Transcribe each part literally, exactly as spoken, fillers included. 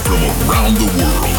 from around the world.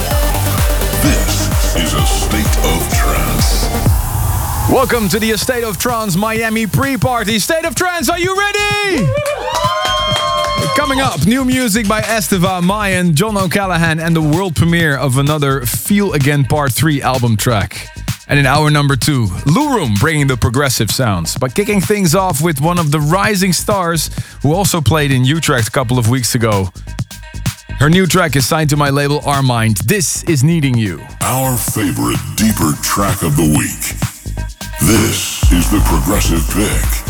This is A State of Trance. Welcome to the A State of Trance Miami pre-party. State of Trance, are you ready? Coming up, new music by Estiva, Mayan, John O'Callaghan, and the world premiere of another Feel Again Part three album track. And in hour number two, Lou Room bringing the progressive sounds. But kicking things off with one of the rising stars who also played in Utrecht a couple of weeks ago. Her new track is signed to my label Armind. This is Needing You. Our favorite deeper track of the week. This is the Progressive Pick.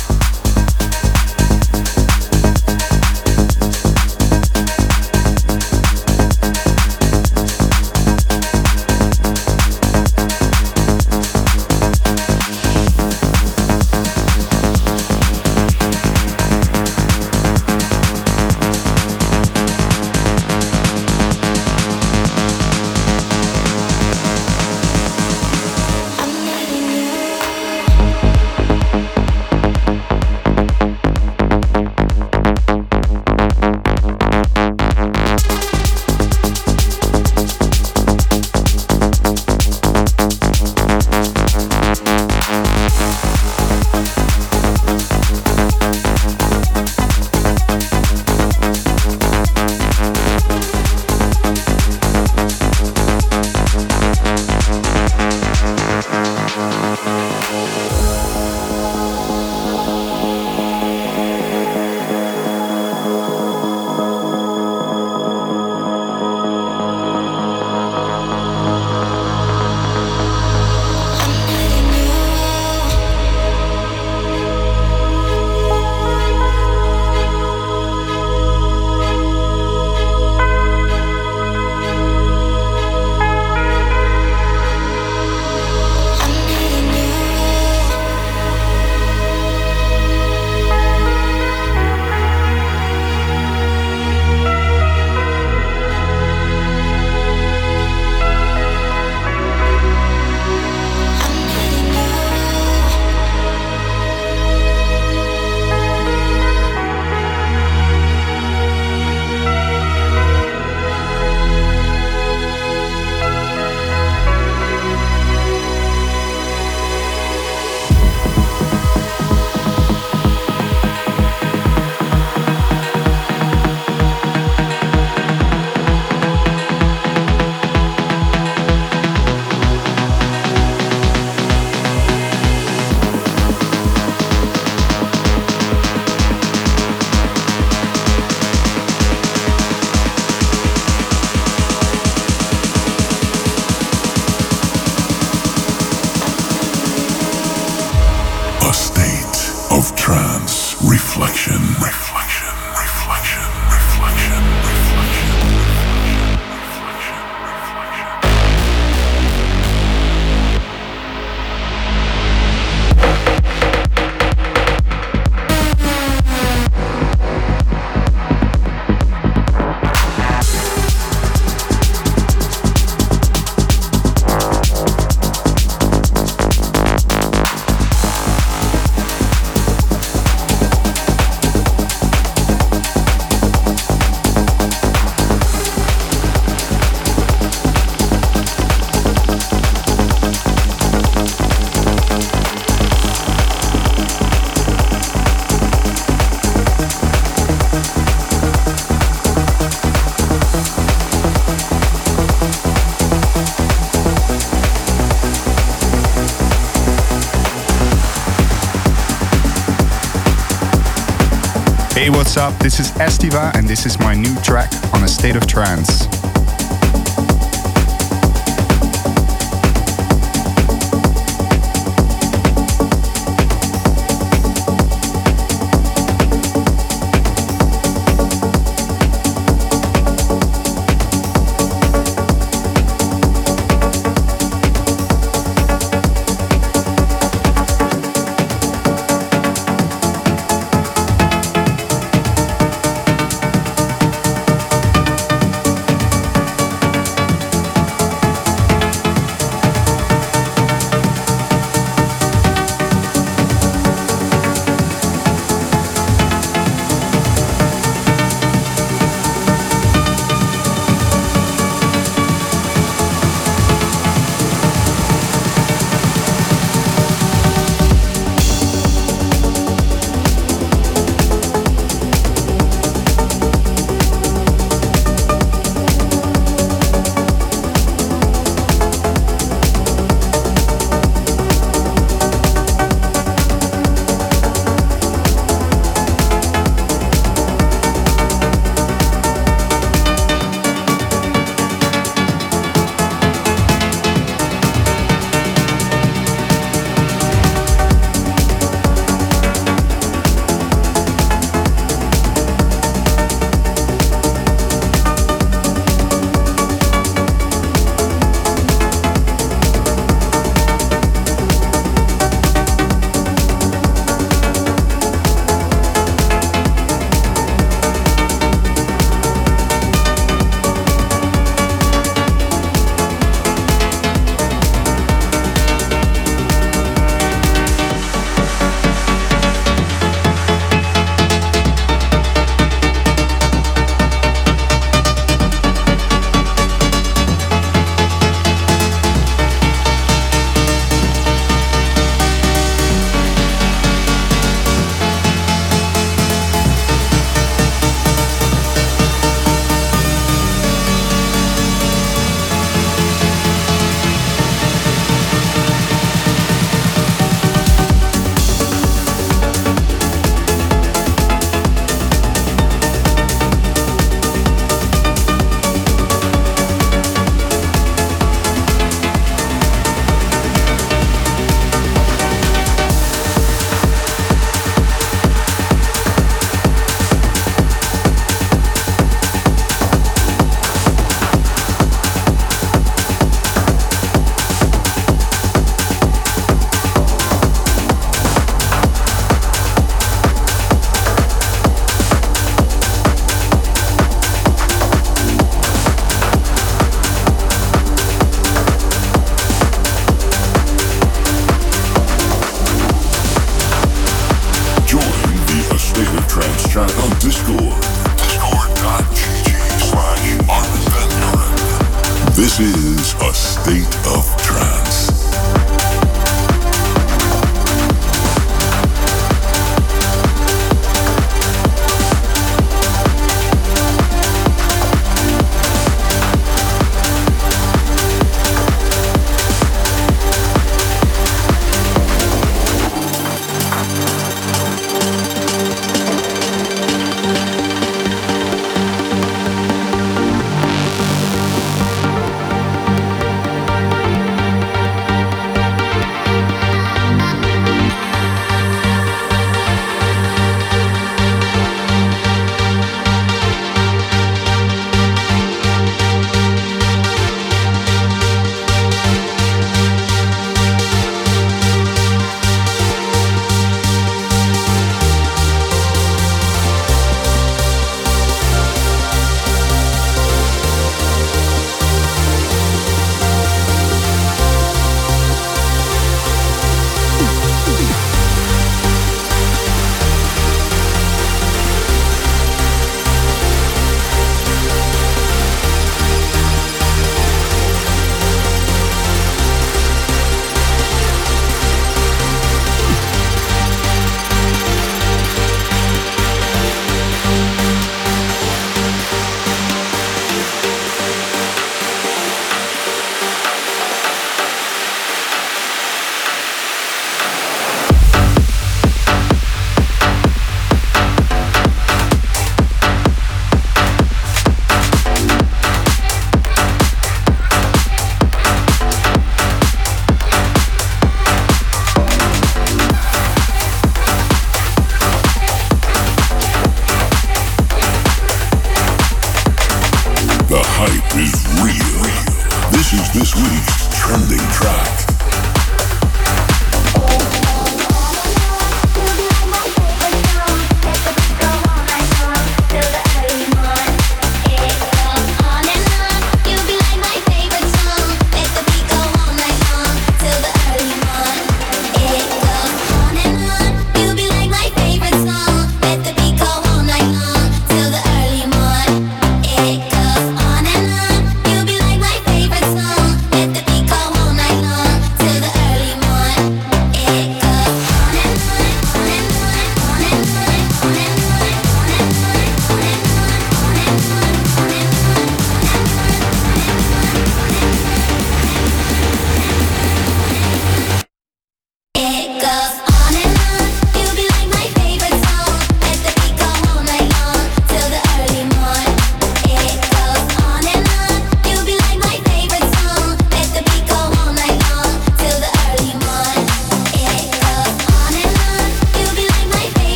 Hey, what's up? This is Estiva and this is my new track on A State of Trance.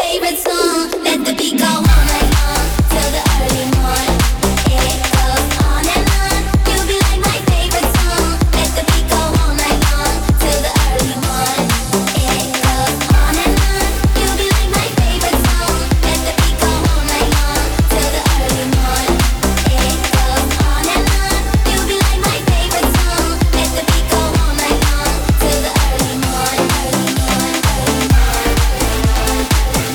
favorite song. Let the beat go all night long till the early morn. It goes on and on. You'll be like my favorite song. Let the beat go all night long till the early morn. It goes on and on. You'll be like my favorite song. Let the beat go all night long till the early morn. It goes on and on. You'll be like my favorite song. Let the beat go all night long till the early morn. Early morn, early morn, early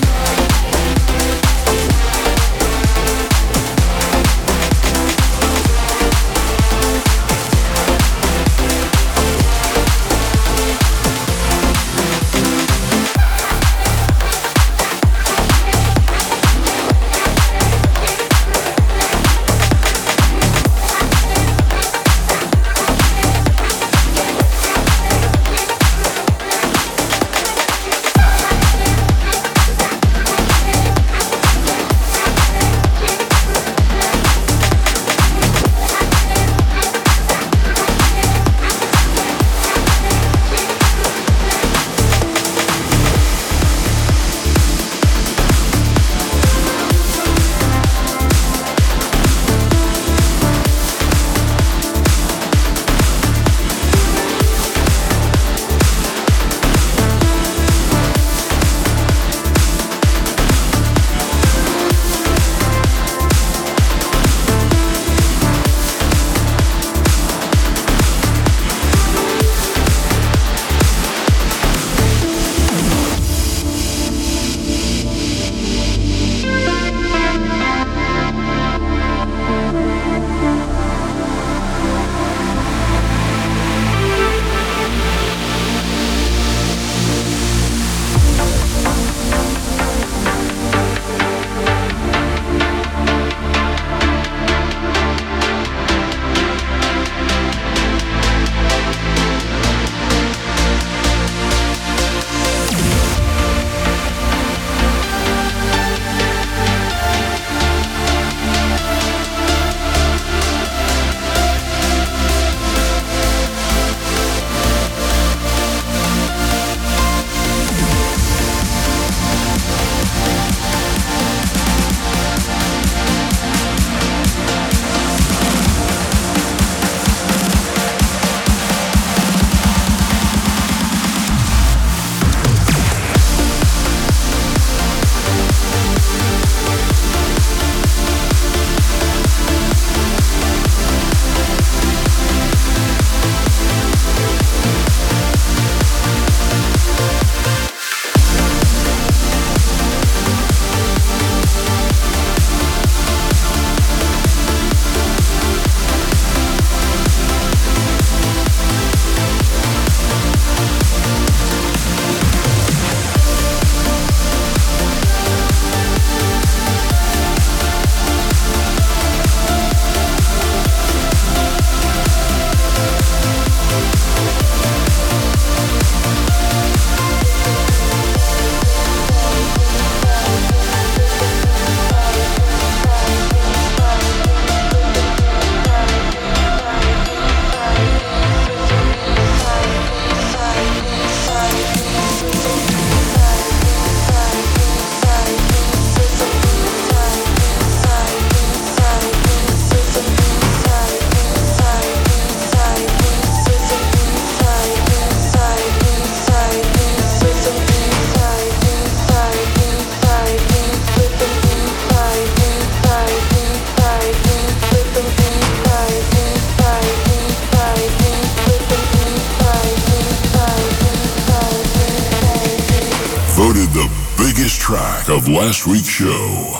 Voted the biggest track of last week's show.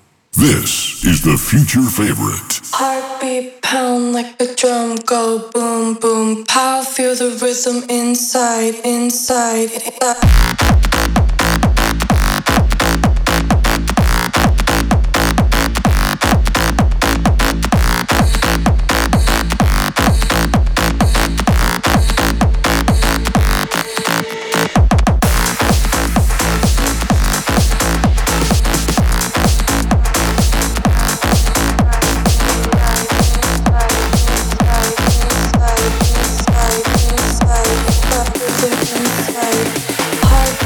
This is the future favorite. Heartbeat pound like a drum, go boom, boom, pow. Feel the rhythm inside, inside. Heart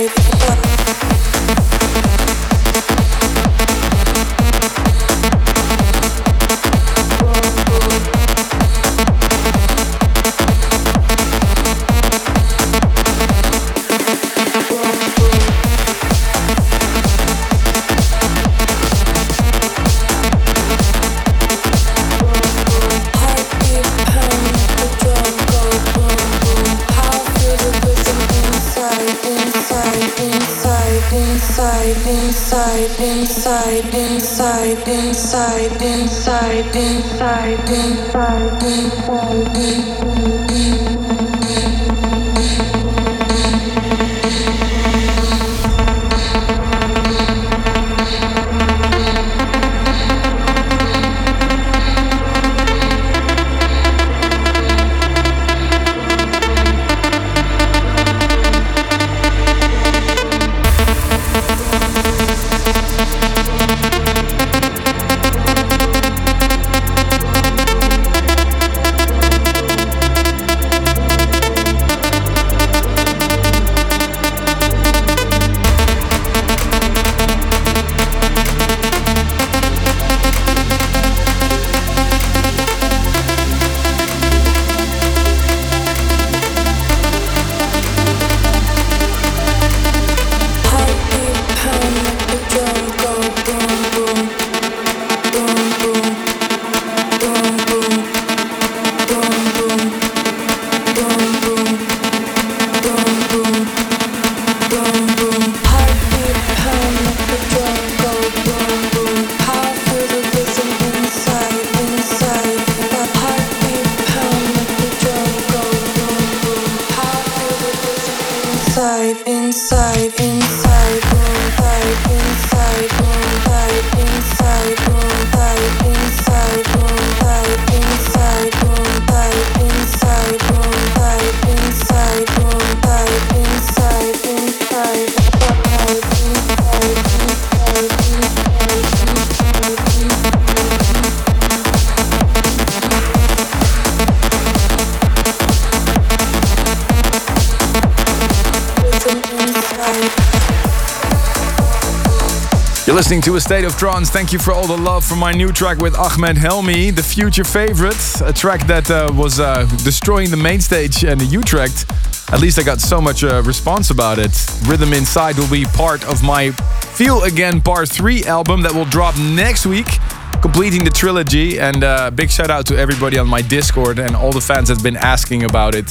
You're listening to A State of Trance. Thank you for all the love for my new track with Ahmed Helmi, the future favorite. A track that uh, was uh, destroying the main stage and the Utrecht. At least I got so much uh, response about it. Rhythm Inside will be part of my Feel Again Part three album that will drop next week, completing the trilogy. And uh, big shout out to everybody on my Discord and all the fans that have been asking about it.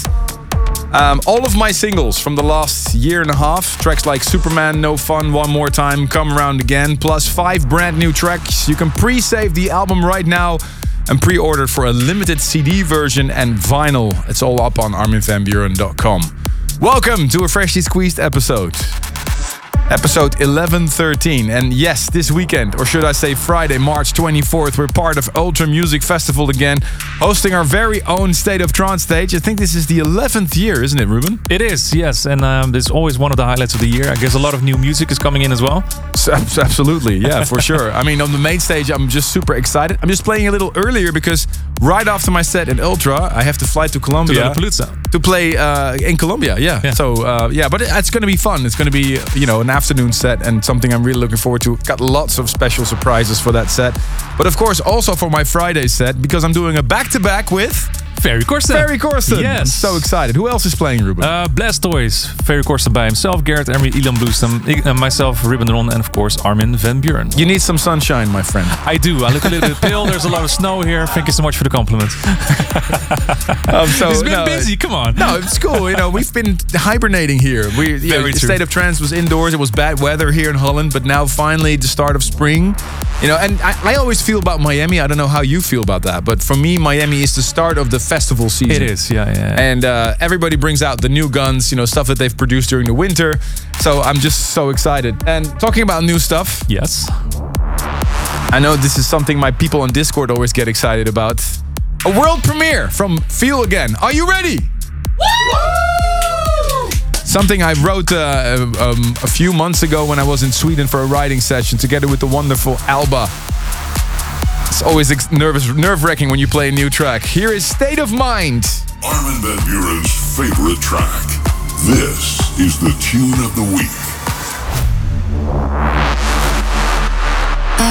Um, all of my singles from the last year and a half, tracks like Superman, No Fun, One More Time, Come Around Again, plus five brand new tracks. You can pre-save the album right now and pre-order for a limited C D version and vinyl. It's all up on armin van buuren dot com. Welcome to a freshly squeezed episode. Episode eleven thirteen. And yes, this weekend, or should I say Friday, March twenty-fourth, we're part of Ultra Music Festival again, hosting our very own State of Trance stage. I think this is the eleventh year, isn't it, Ruben? It is, yes. And um, it's always one of the highlights of the year. I guess a lot of new music is coming in as well. So, absolutely, yeah, for sure. I mean, on the main stage, I'm just super excited. I'm just playing a little earlier because right after my set in Ultra, I have to fly to Colombia. To Lollapalooza. To play uh, in Colombia, yeah. yeah. So, uh, yeah, but it, it's going to be fun. It's going to be, you know, an afternoon set and something I'm really looking forward to. Got lots of special surprises for that set. But of course, also for my Friday set, because I'm doing a back-to-back with... Ferry Corsten. Ferry Corsten. Yes. I'm so excited. Who else is playing, Ruben? Uh, Blastoise, Ferry Corsten by himself, Garrett Emery, Ilan Bluestem, uh, myself, Ruben Ron, and of course Armin van Buuren. You need some sunshine, my friend. I do. I look a little bit pale. There's a lot of snow here. Thank you so much for the compliment. um, so, it's been no, busy. Come on. No, it's cool. You know, we've been hibernating here. We, you know, the State of Trance was indoors. It was bad weather here in Holland, but now finally the start of spring. You know, and I, I always feel about Miami. I don't know how you feel about that, but for me, Miami is the start of the festival season. It is, yeah, yeah. And uh, everybody brings out the new guns, you know, stuff that they've produced during the winter. So I'm just so excited. And talking about new stuff. Yes. I know this is something my people on Discord always get excited about. A world premiere from Feel Again. Are you ready? Woo! Something I wrote uh, um, a few months ago when I was in Sweden for a writing session together with the wonderful Alba. It's always ex- nervous, nerve-wracking when you play a new track. Here is State of Mind. Armin van Buuren's favorite track. This is the tune of the week.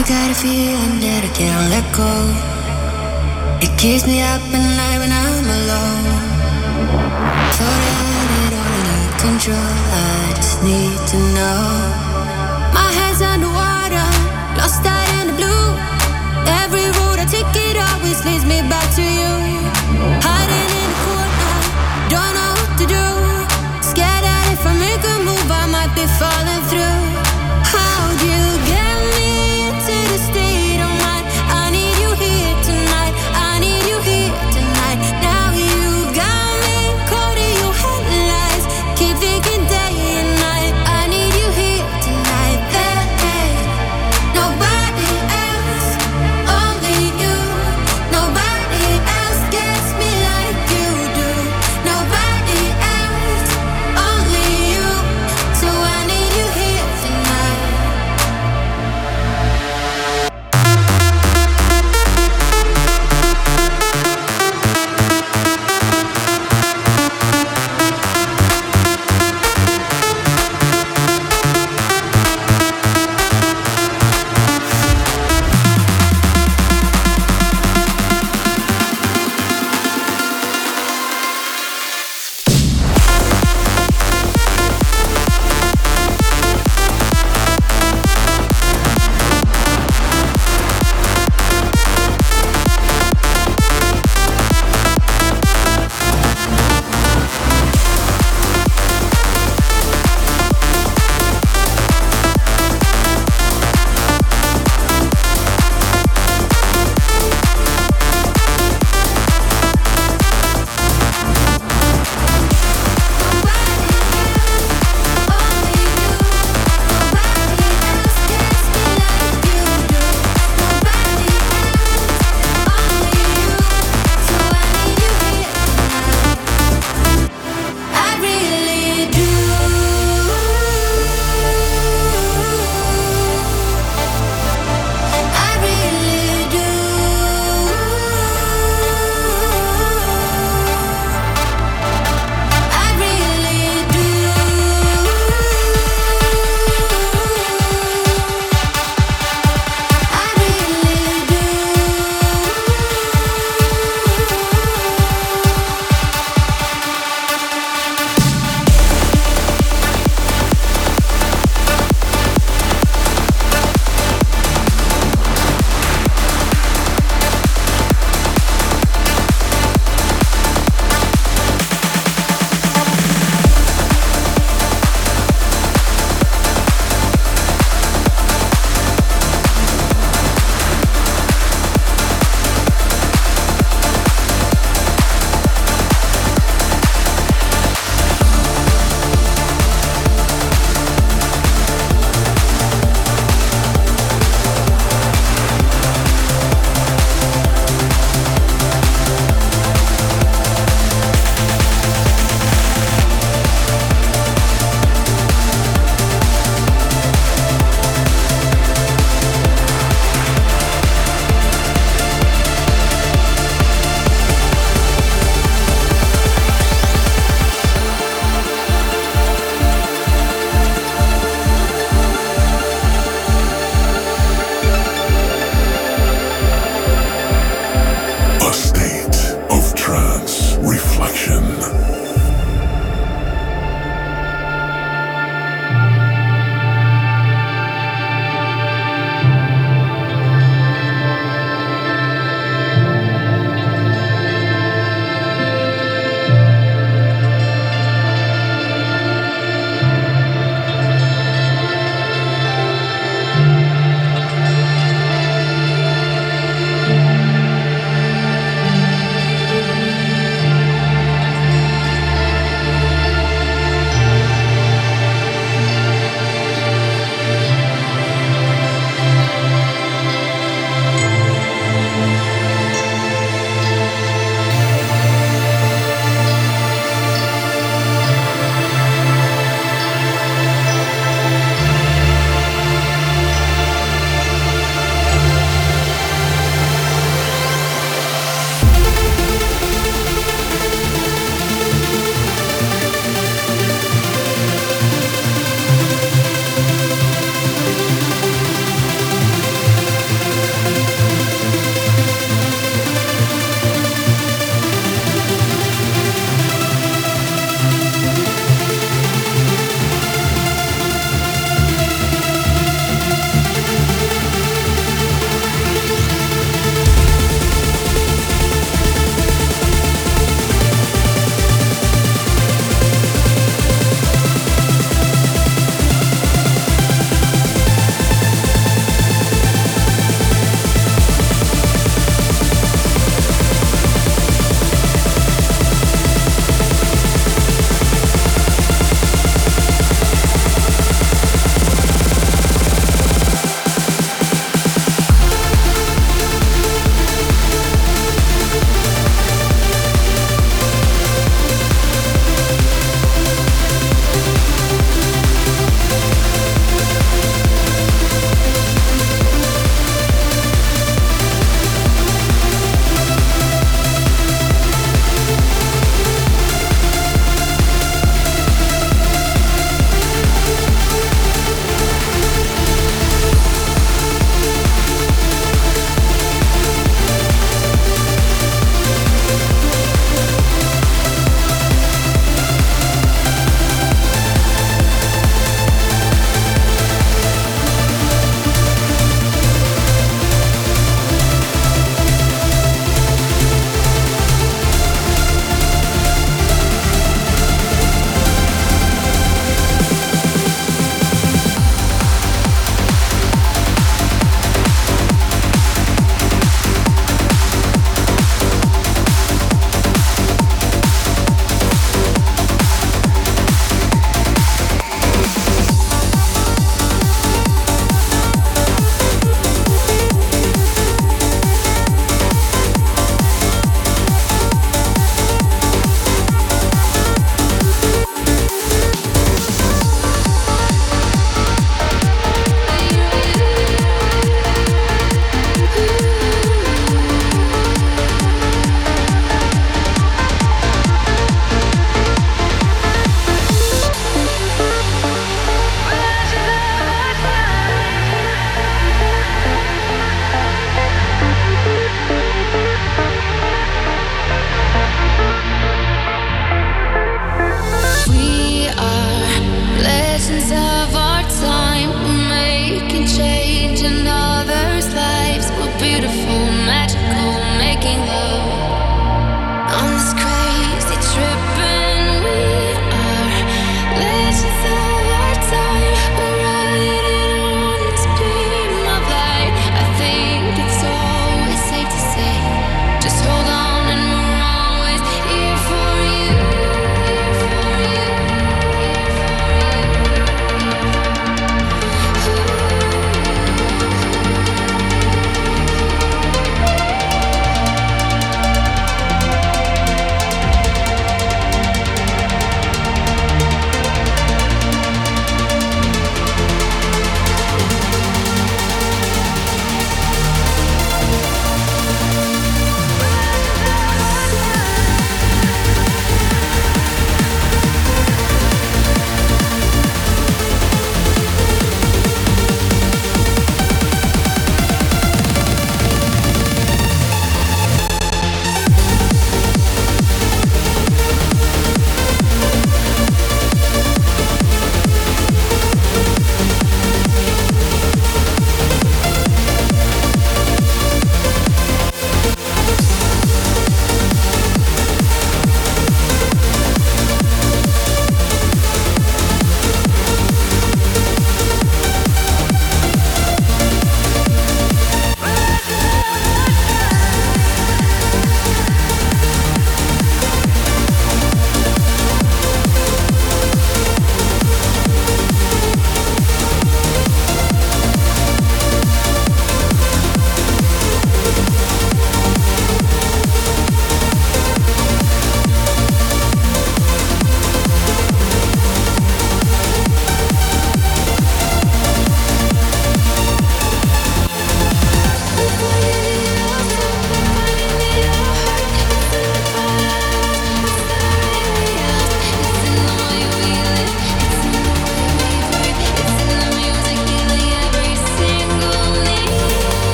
I got a feeling that I can't let go. It keeps me up at night when I'm alone. Thought I had it all under control. I just need to know. My head's underwater, lost out in the blue. Every road I take, it always leads me back to you. Hiding in the corner, don't know what to do. Scared that if I make a move, I might be falling through. How'd you get me into this state of mind? I need you here tonight. I need you here tonight. Now you got me caught in your headlights. Keep thinking day and night. I need you here tonight. There ain't nobody else, only you. Nobody else gets me like you do. Nobody else, only you. So I need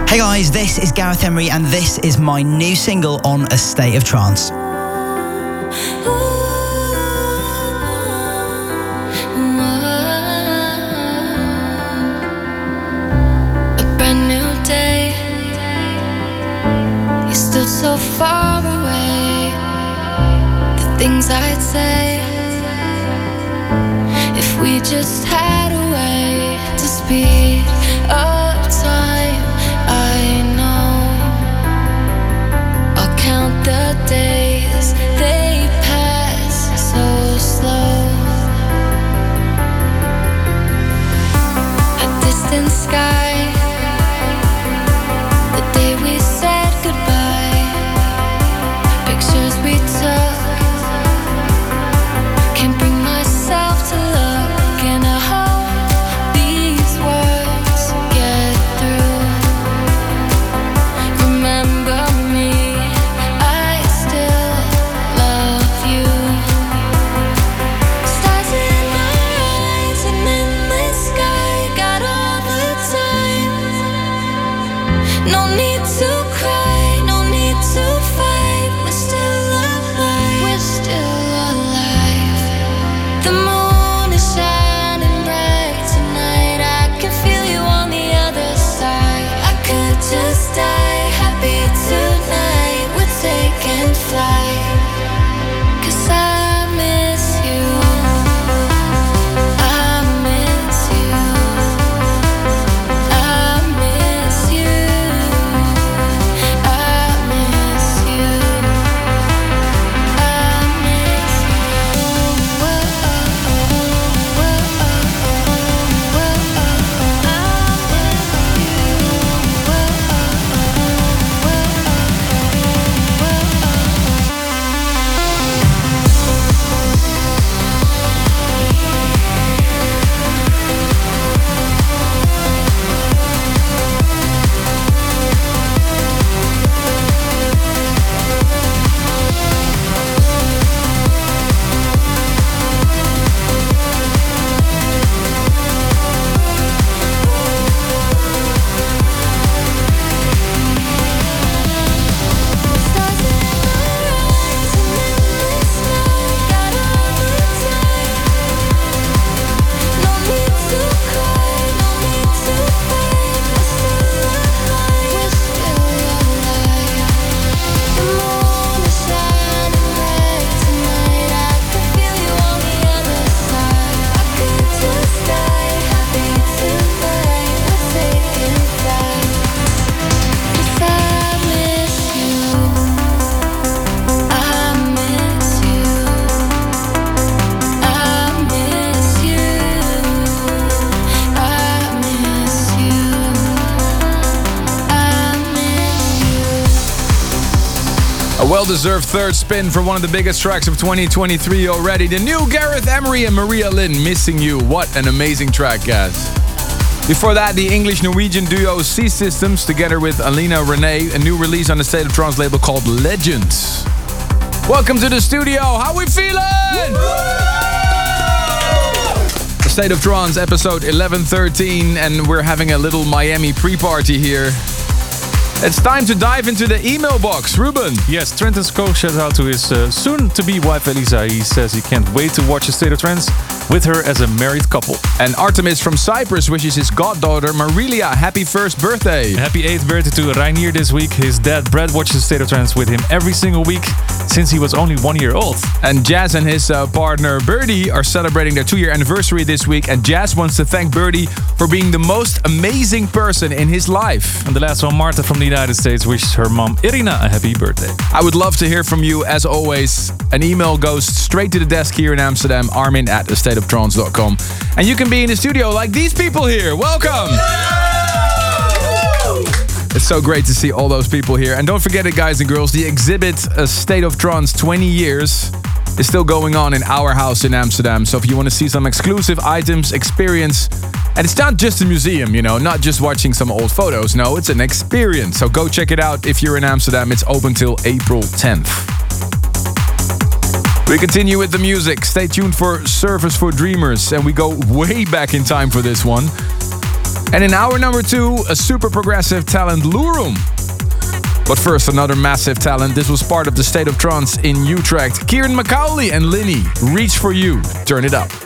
Hey guys, this is Gareth Emery and this is my new single on A State of Trance. So far away, the things I'd say if we just had a way to speed up time. I know I'll count the days, they pass so slow. A distant sky, the day we said goodbye. Pictures we took, can't bring myself to look, and I hope these words get through. Remember me, I still love you. Stars in my eyes and in the sky, got all the time. No need to cry, no need to fight. We're still alive, we're still alive. The moon is shining bright tonight. I can feel you on the other side. I could just die happy tonight. We're taking flight. 'Cause I miss you, I miss you, I miss you, I miss you. A well-deserved third spin for one of the biggest tracks of twenty twenty-three already. The new Gareth Emery and Maria Lynn, Missing You. What an amazing track, guys. Before that, the English-Norwegian duo C Systems, together with Alina Renee, a new release on the State of Trance label called Legends. Welcome to the studio. How we feeling? The State of Trance, episode eleven thirteen, and we're having a little Miami pre-party here. It's time to dive into the email box. Ruben. Yes, Trenton Scope shout out to his uh, soon-to-be wife Elisa. He says he can't wait to watch A State of Trance with her as a married couple. And Artemis from Cyprus wishes his goddaughter Marilia happy first birthday. Happy eighth birthday to Rainier this week. His dad Brad watches A State of Trance with him every single week since he was only one year old. And Jazz and his uh, partner Birdie are celebrating their two-year anniversary this week. And Jazz wants to thank Birdie for being the most amazing person in his life. And the last one, Marta from the United States wishes her mom Irina a happy birthday. I would love to hear from you as always. An email goes straight to the desk here in Amsterdam, armin at a state of trance dot com. And you can be in the studio like these people here. Welcome! It's so great to see all those people here. And don't forget it, guys and girls, the exhibit A State of Trance twenty years is still going on in our house in Amsterdam. So if you want to see some exclusive items, experience, and it's not just a museum, you know, not just watching some old photos. No, it's an experience. So go check it out if you're in Amsterdam. It's open till April tenth. We continue with the music. Stay tuned for Service for Dreamers. And we go way back in time for this one. And in hour number two, a super progressive talent, Lurum. But first, another massive talent. This was part of the State of Trance in Utrecht. Kieran McCauley and Linny, Reach For You. Turn it up.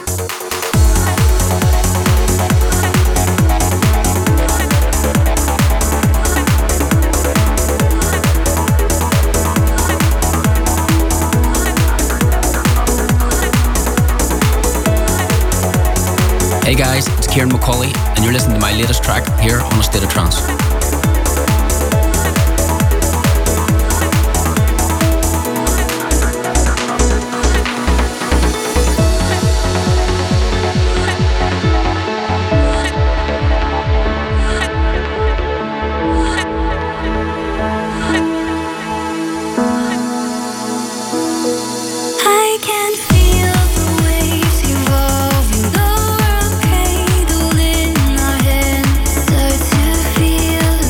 Hey guys, it's Kieran McCauley, and you're listening to my latest track here on A State of Trance. I can feel the waves evolving, the world cradled in our hands. Start to feel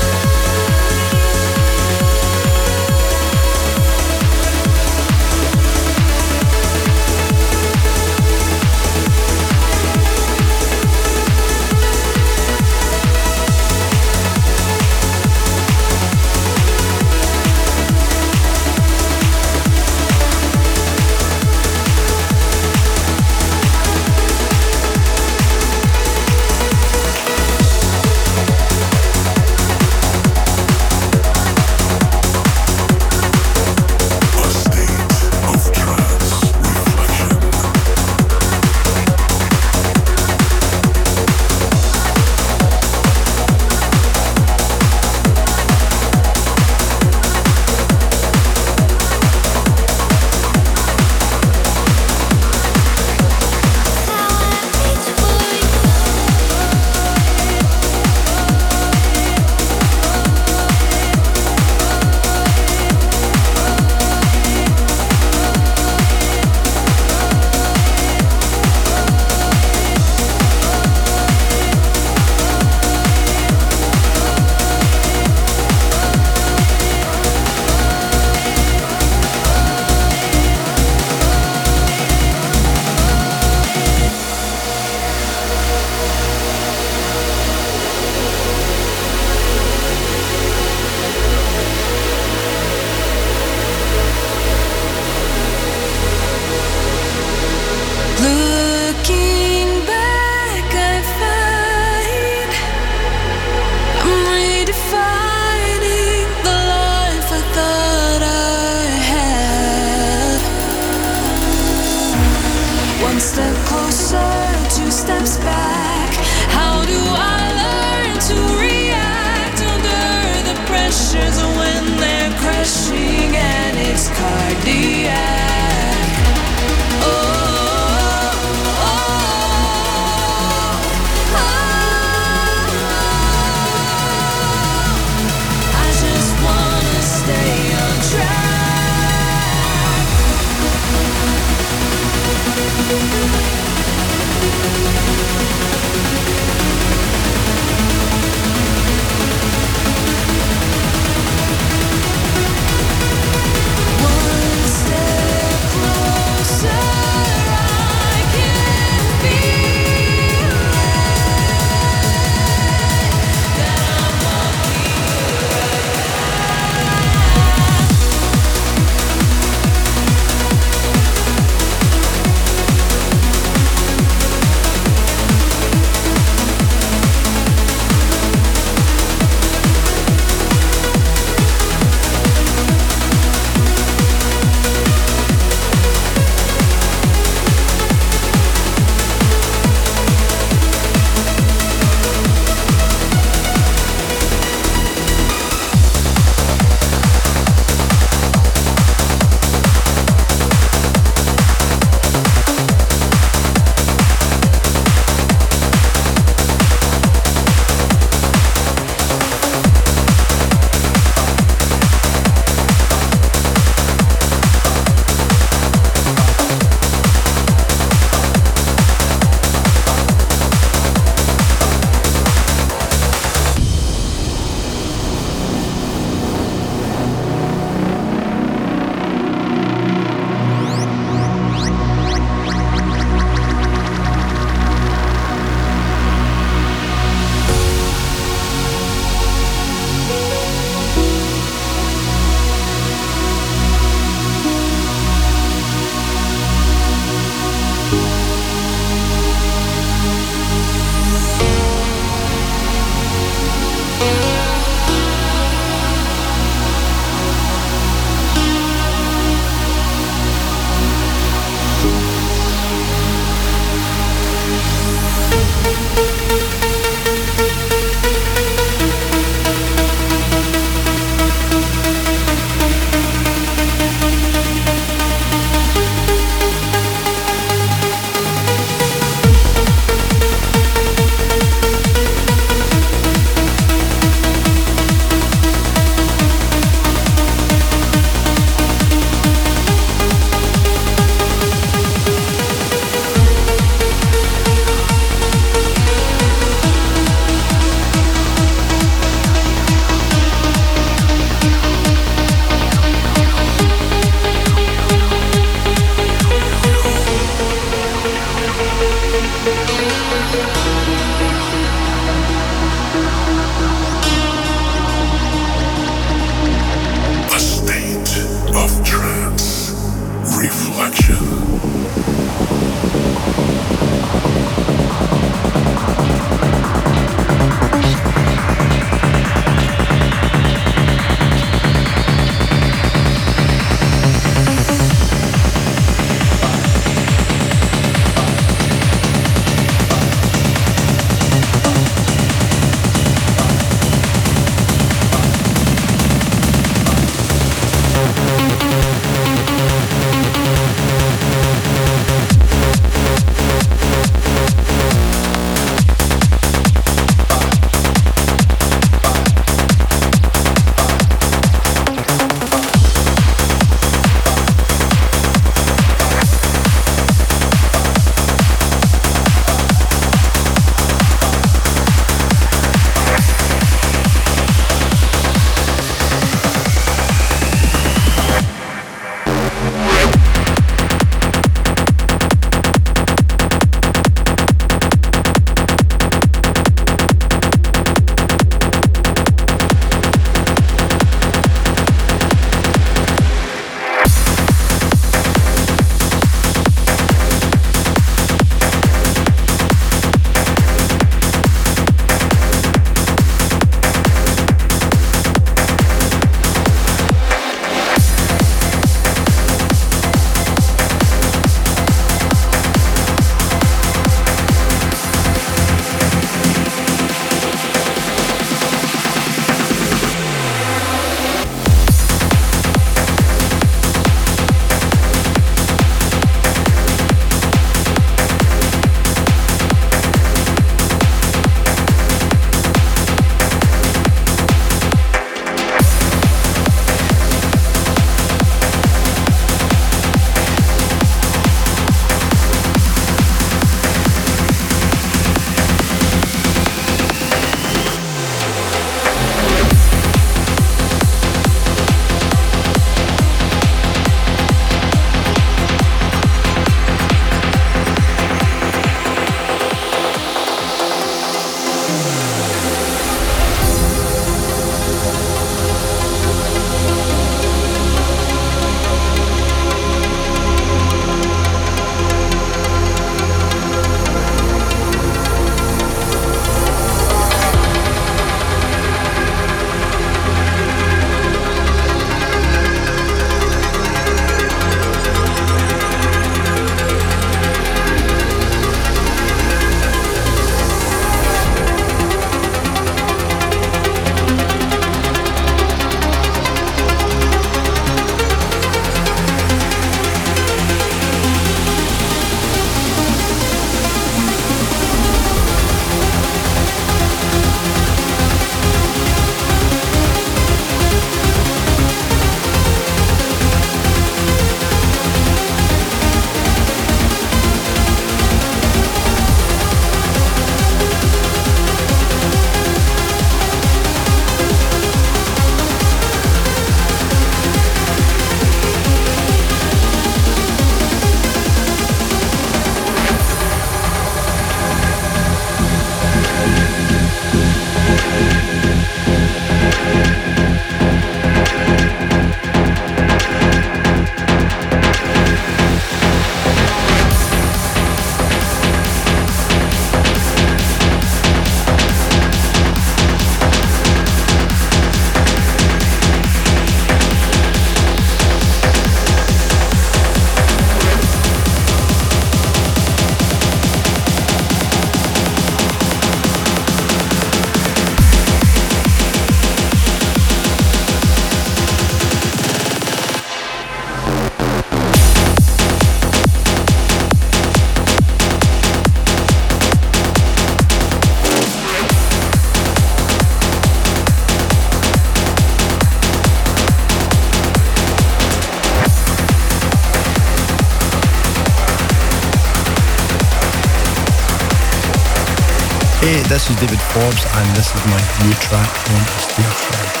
this is David Forbes, and this is my new track on A State of Trance.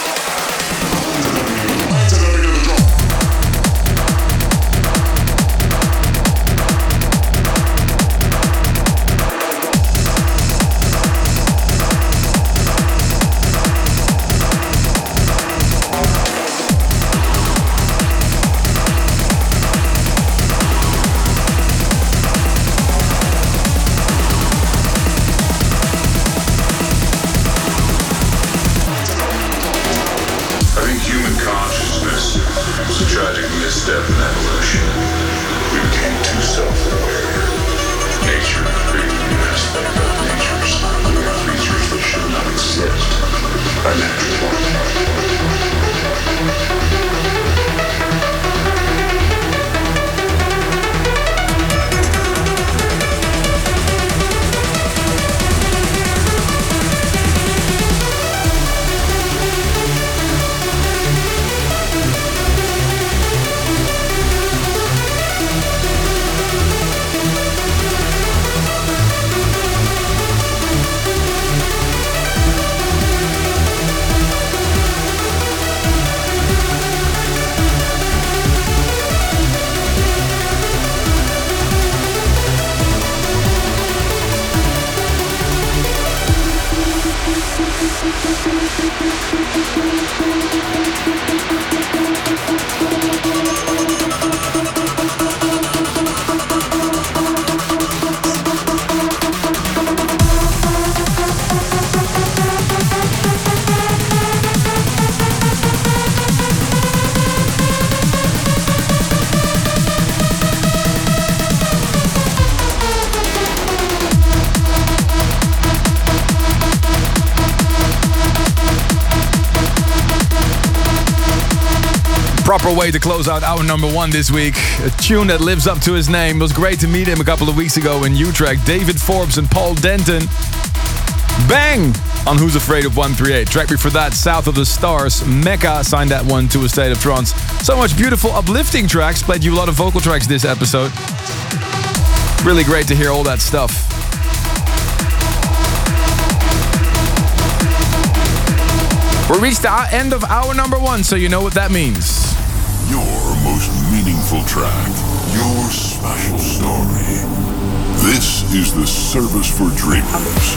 Proper way to close out our number one this week. A tune that lives up to his name. It was great to meet him a couple of weeks ago in Utrecht. David Forbes and Paul Denton. Bang! On Who's Afraid of one thirty-eight. Track before that, South of the Stars. Mecca signed that one to A State of Trance. So much beautiful uplifting tracks. Played you a lot of vocal tracks this episode. Really great to hear all that stuff. We reached the end of our number one, so you know what that means. Your most meaningful track. Your special story. This is the Service for Dreamers.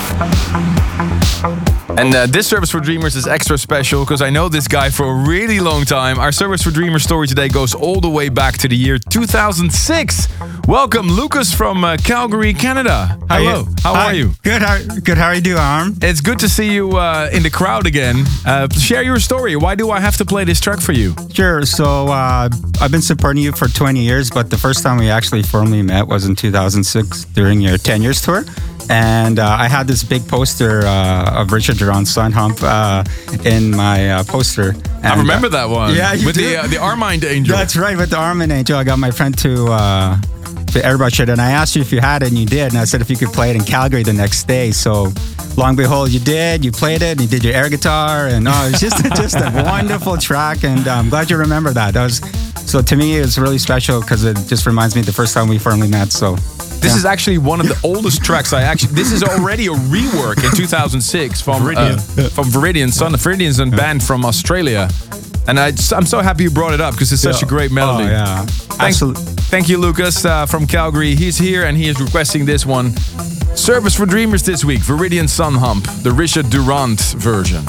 And uh, this Service for Dreamers is extra special because I know this guy for a really long time. Our Service for Dreamers story today goes all the way back to the year two thousand six. Welcome, Lucas from uh, Calgary, Canada. Hello, how Hi. are you? Good, how, good. How are you doing, Arm? It's good to see you uh, in the crowd again. Uh, share your story. Why do I have to play this track for you? Sure. So uh, I've been supporting you for twenty years, but the first time we actually formally met was in two thousand six during your ten years tour. And uh, I had this big poster uh, of Richard Durand Sun Hump uh, in my uh, poster. And, I remember uh, that one. Yeah, you with do? the uh, the Armind Angel. That's right, with the Armind Angel. I got my friend to uh, to Airbrush it, and I asked you if you had it, and you did. And I said if you could play it in Calgary the next day. So, long and behold, you did. You played it, and you did your air guitar, and oh, it's just just a wonderful track. And I'm glad you remember that. That was so to me, it's really special because it just reminds me of the first time we formally met. So. This yeah. is actually one of the oldest tracks I actually. This is already a rework in two thousand six from Viridian, uh, from Viridian Sun. Viridian's a band from Australia, and I, I'm so happy you brought it up because it's such yeah. a great melody. Oh, yeah, Thank, absolutely. Thank you, Lucas uh, from Calgary. He's here and he is requesting this one. Service for Dreamers this week. Viridian Sun Hump, the Richard Durand version.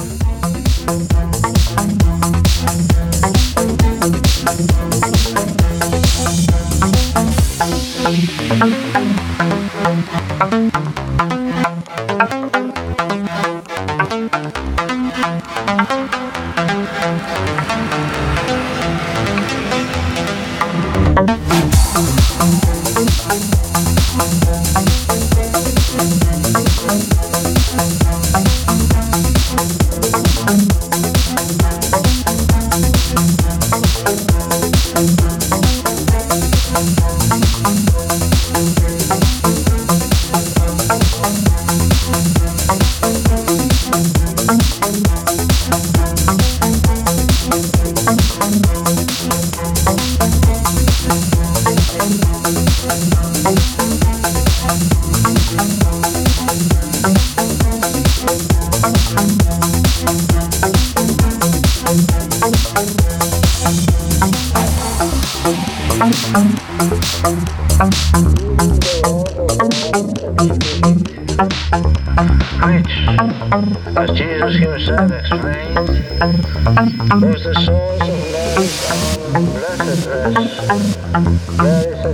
Which, as Jesus himself explained, was the source of man's blessedness. There is a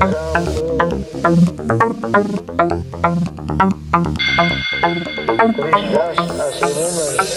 which just as illuminates.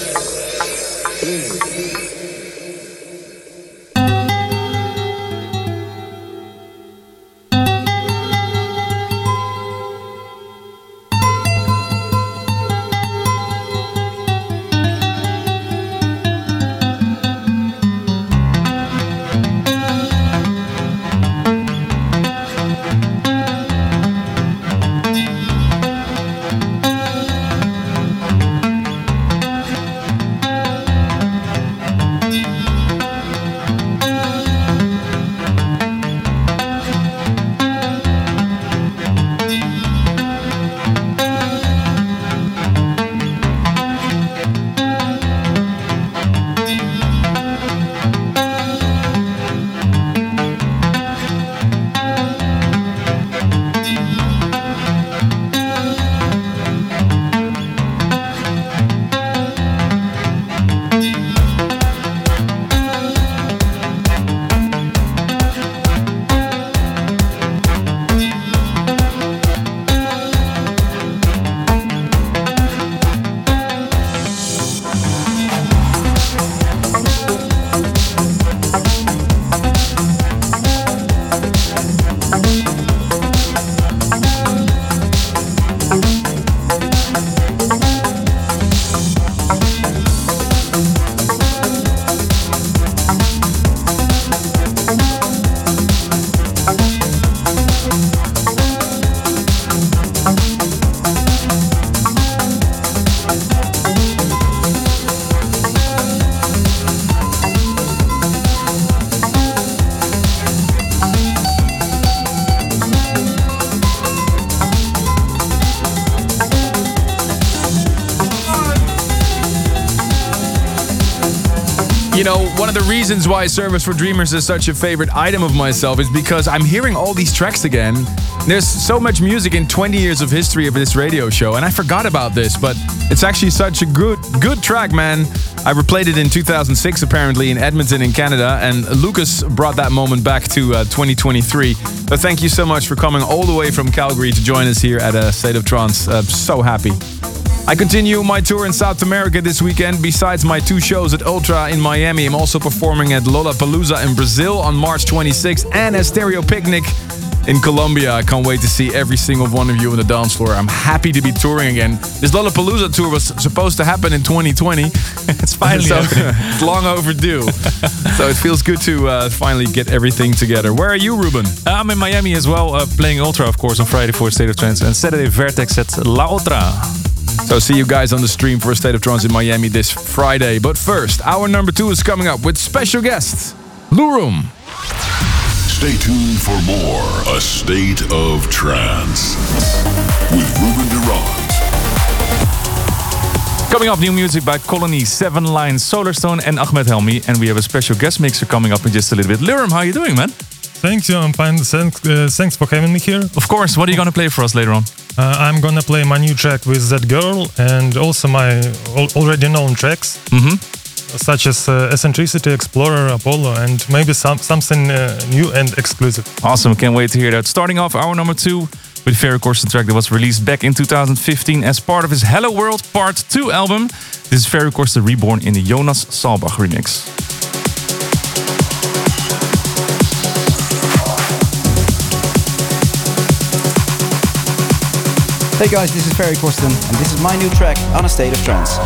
You know, one of the reasons why Service for Dreamers is such a favorite item of myself is because I'm hearing all these tracks again. There's so much music in twenty years of history of this radio show, and I forgot about this, but it's actually such a good good track, man. I replayed it in two thousand six, apparently, in Edmonton in Canada, and Lucas brought that moment back to uh, twenty twenty-three. But thank you so much for coming all the way from Calgary to join us here at a State of Trance. Uh, so happy. I continue my tour in South America this weekend. Besides my two shows at Ultra in Miami, I'm also performing at Lollapalooza in Brazil on March twenty-sixth and at Stereo Picnic in Colombia. I can't wait to see every single one of you on the dance floor. I'm happy to be touring again. This Lollapalooza tour was supposed to happen in twenty twenty. It's finally so, happening. It's long overdue. So it feels good to uh, finally get everything together. Where are you, Ruben? I'm in Miami as well, uh, playing Ultra, of course, on Friday for State of Trance, and Saturday Vertex at La Otra. So see you guys on the stream for a State of Trance in Miami this Friday. But first, hour number two is coming up with special guest, Lou Room. Stay tuned for more A State of Trance with Ruben Durant. Coming up, new music by Colony, Seven Line, Solarstone and Ahmed Helmi. And we have a special guest mixer coming up in just a little bit. Lirum, how are you doing, man? Thank you, I'm fine. Thanks, uh, thanks for having me here. Of course, what are you going to play for us later on? Uh, I'm gonna play my new track with that girl and also my al- already known tracks, mm-hmm. such as uh, Eccentricity, Explorer, Apollo, and maybe some something uh, new and exclusive. Awesome, can't wait to hear that. Starting off hour number two with Ferry Corsten track that was released back in two thousand fifteen as part of his Hello World Part two album. This is Ferry Corsten reborn in the Jonas Salbach remix. Hey guys, this is Ferry Corsten, and this is my new track on A State of Trance.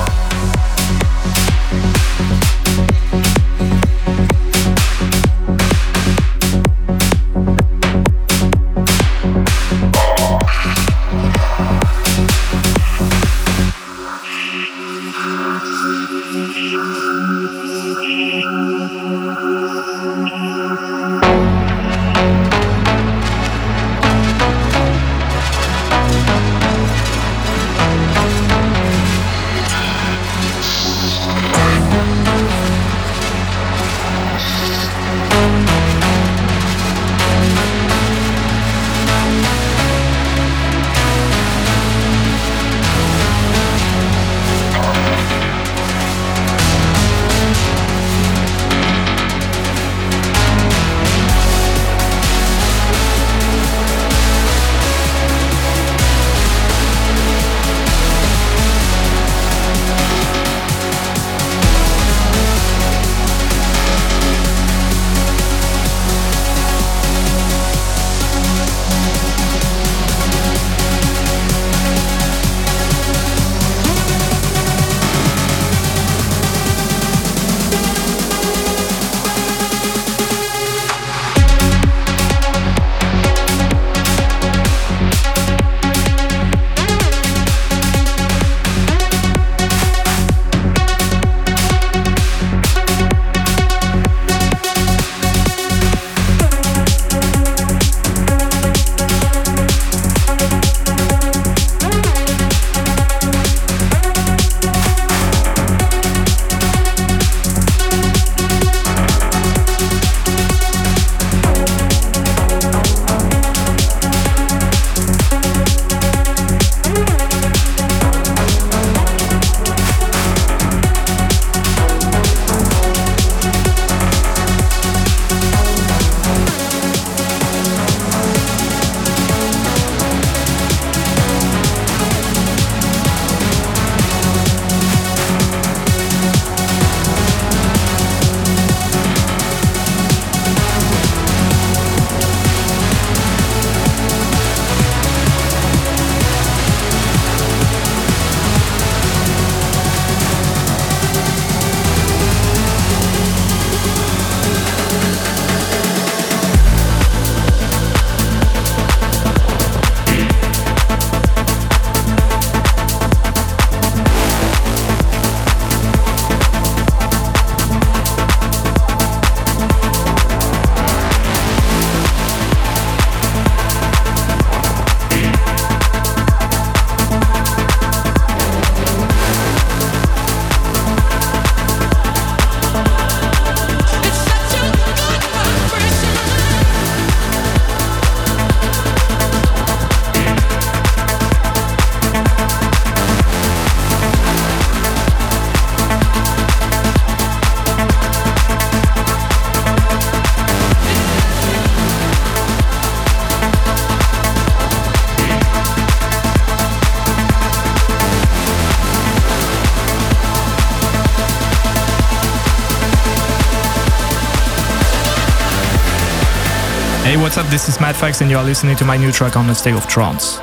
Hey, what's up? This is Matt Fax, and you are listening to my new track on A State of Trance.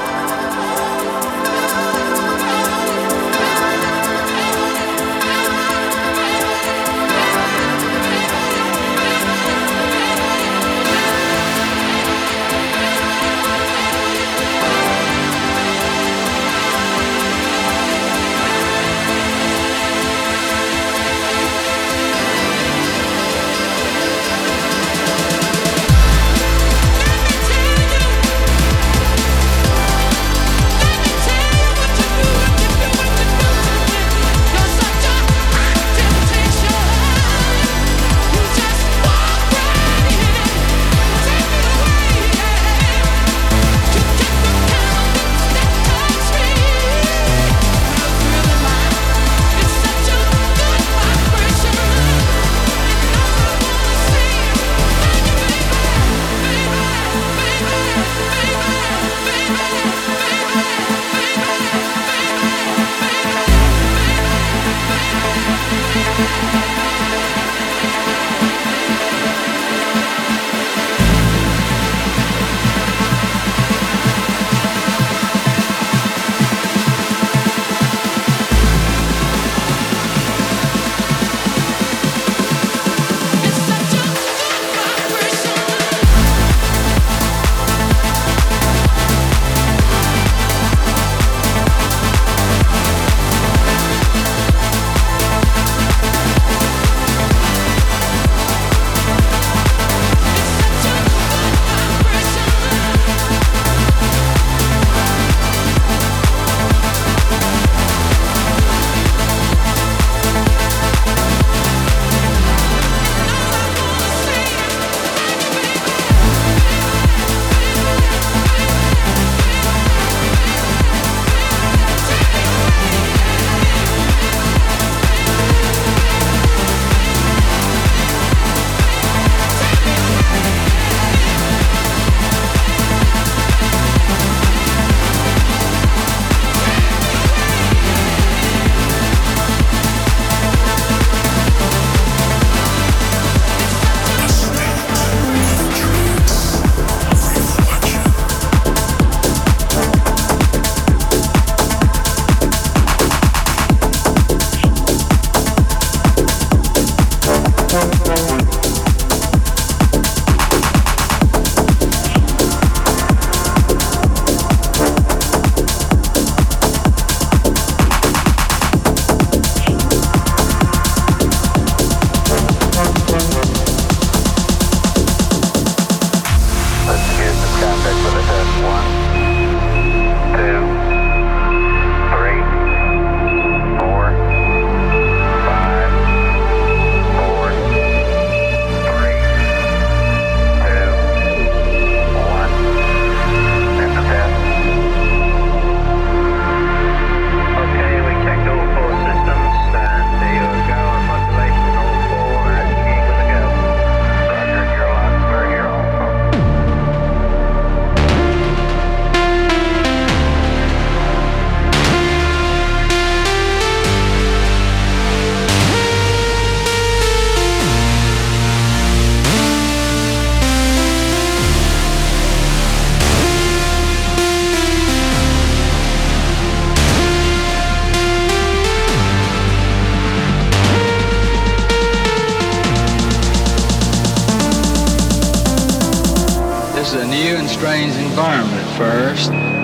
strange environment at first.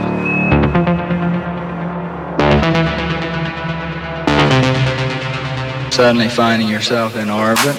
Suddenly finding yourself in orbit.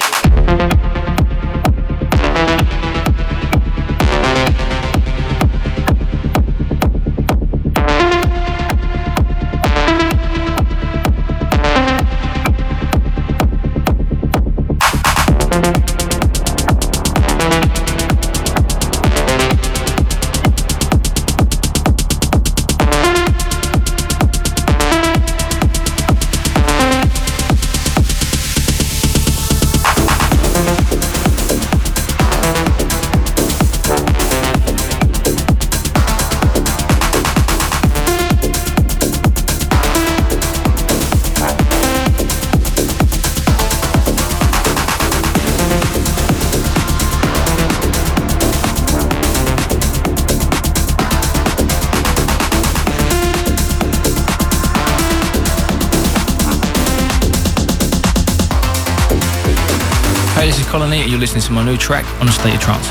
Hey, this is Colony, and you're listening to my new track on A State of Trance.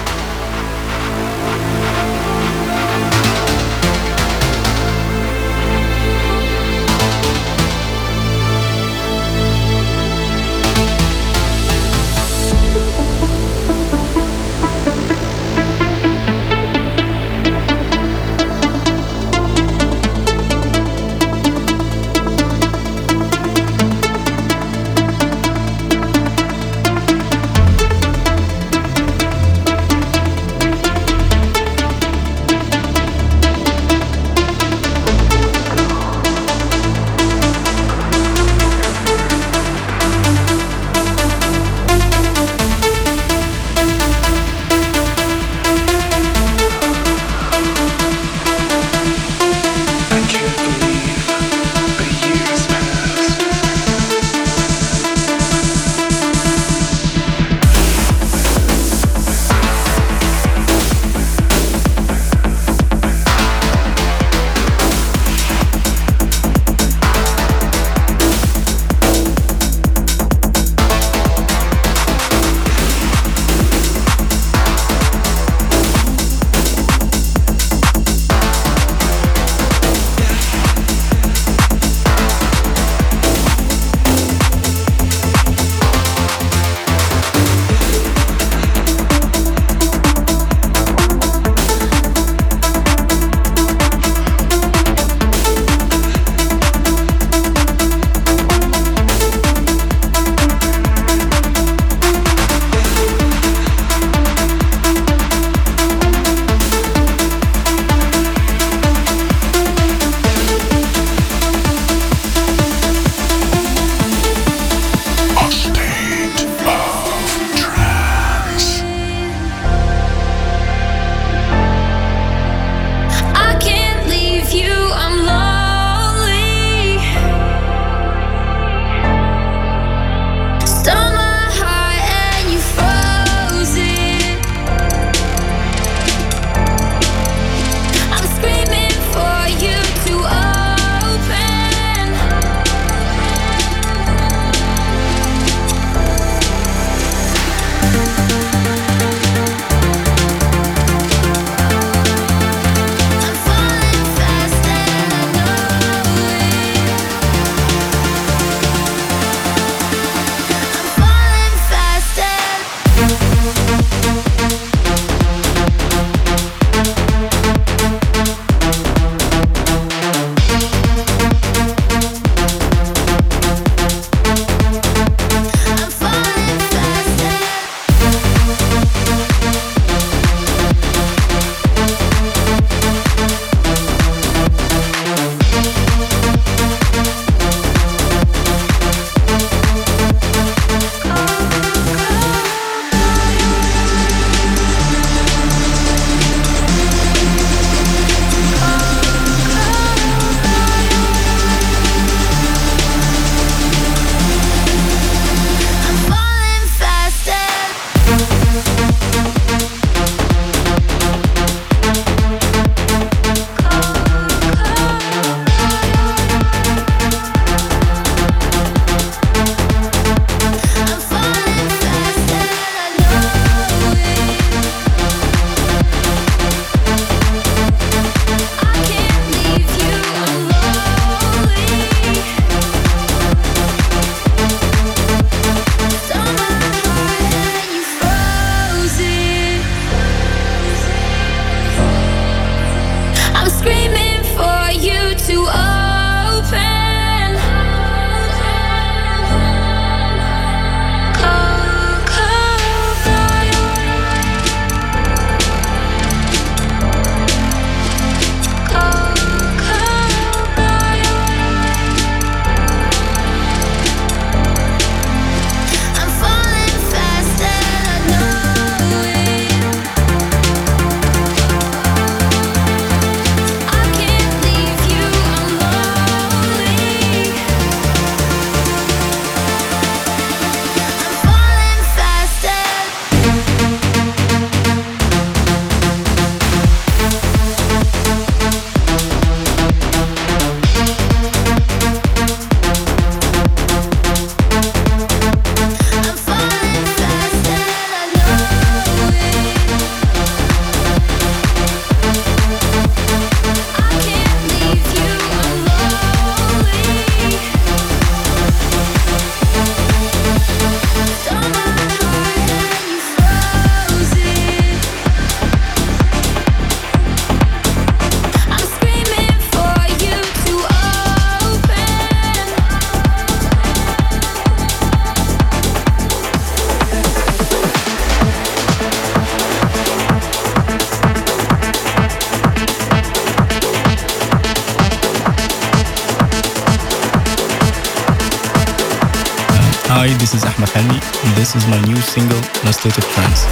Hi, this is Ahmed Helmi, and this is my new single, on a State of Trance.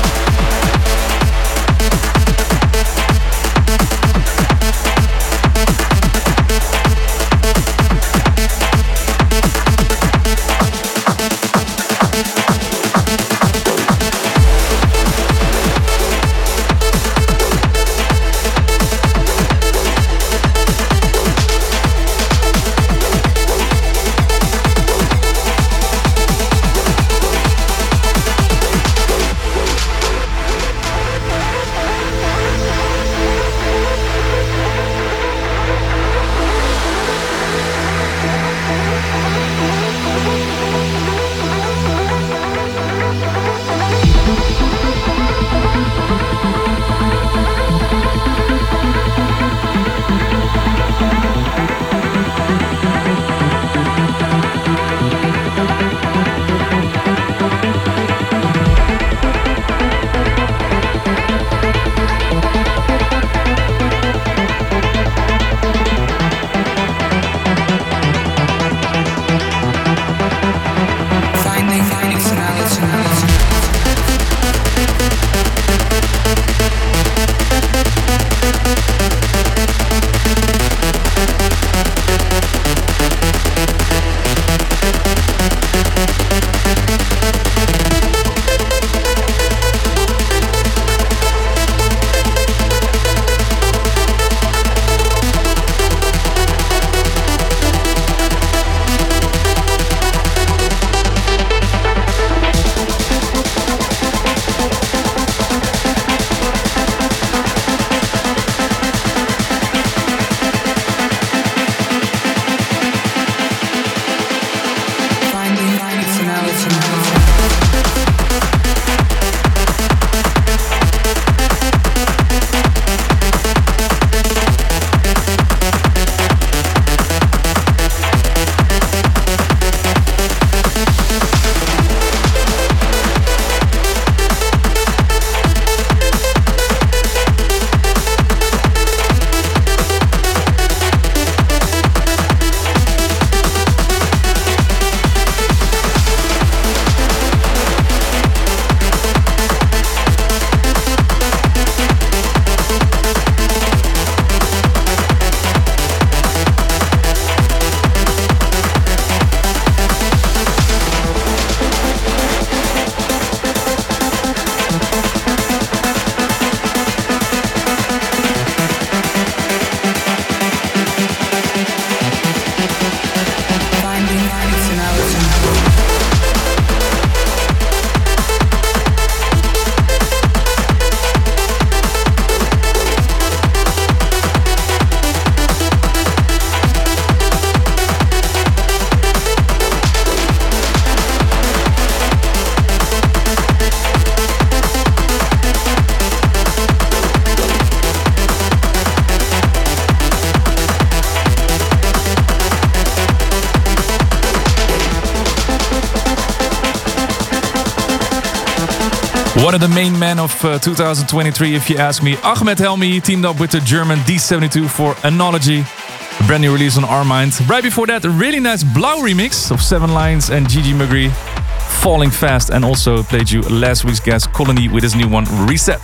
One of the main men of uh, two thousand twenty-three, if you ask me. Ahmed Helmi teamed up with the German D seventy-two for Analogy, a brand new release on Armind. Right before that, a really nice Blau remix of Seven Lions and Gigi Magri, Falling Fast, and also played you last week's guest Colony with his new one, Reset.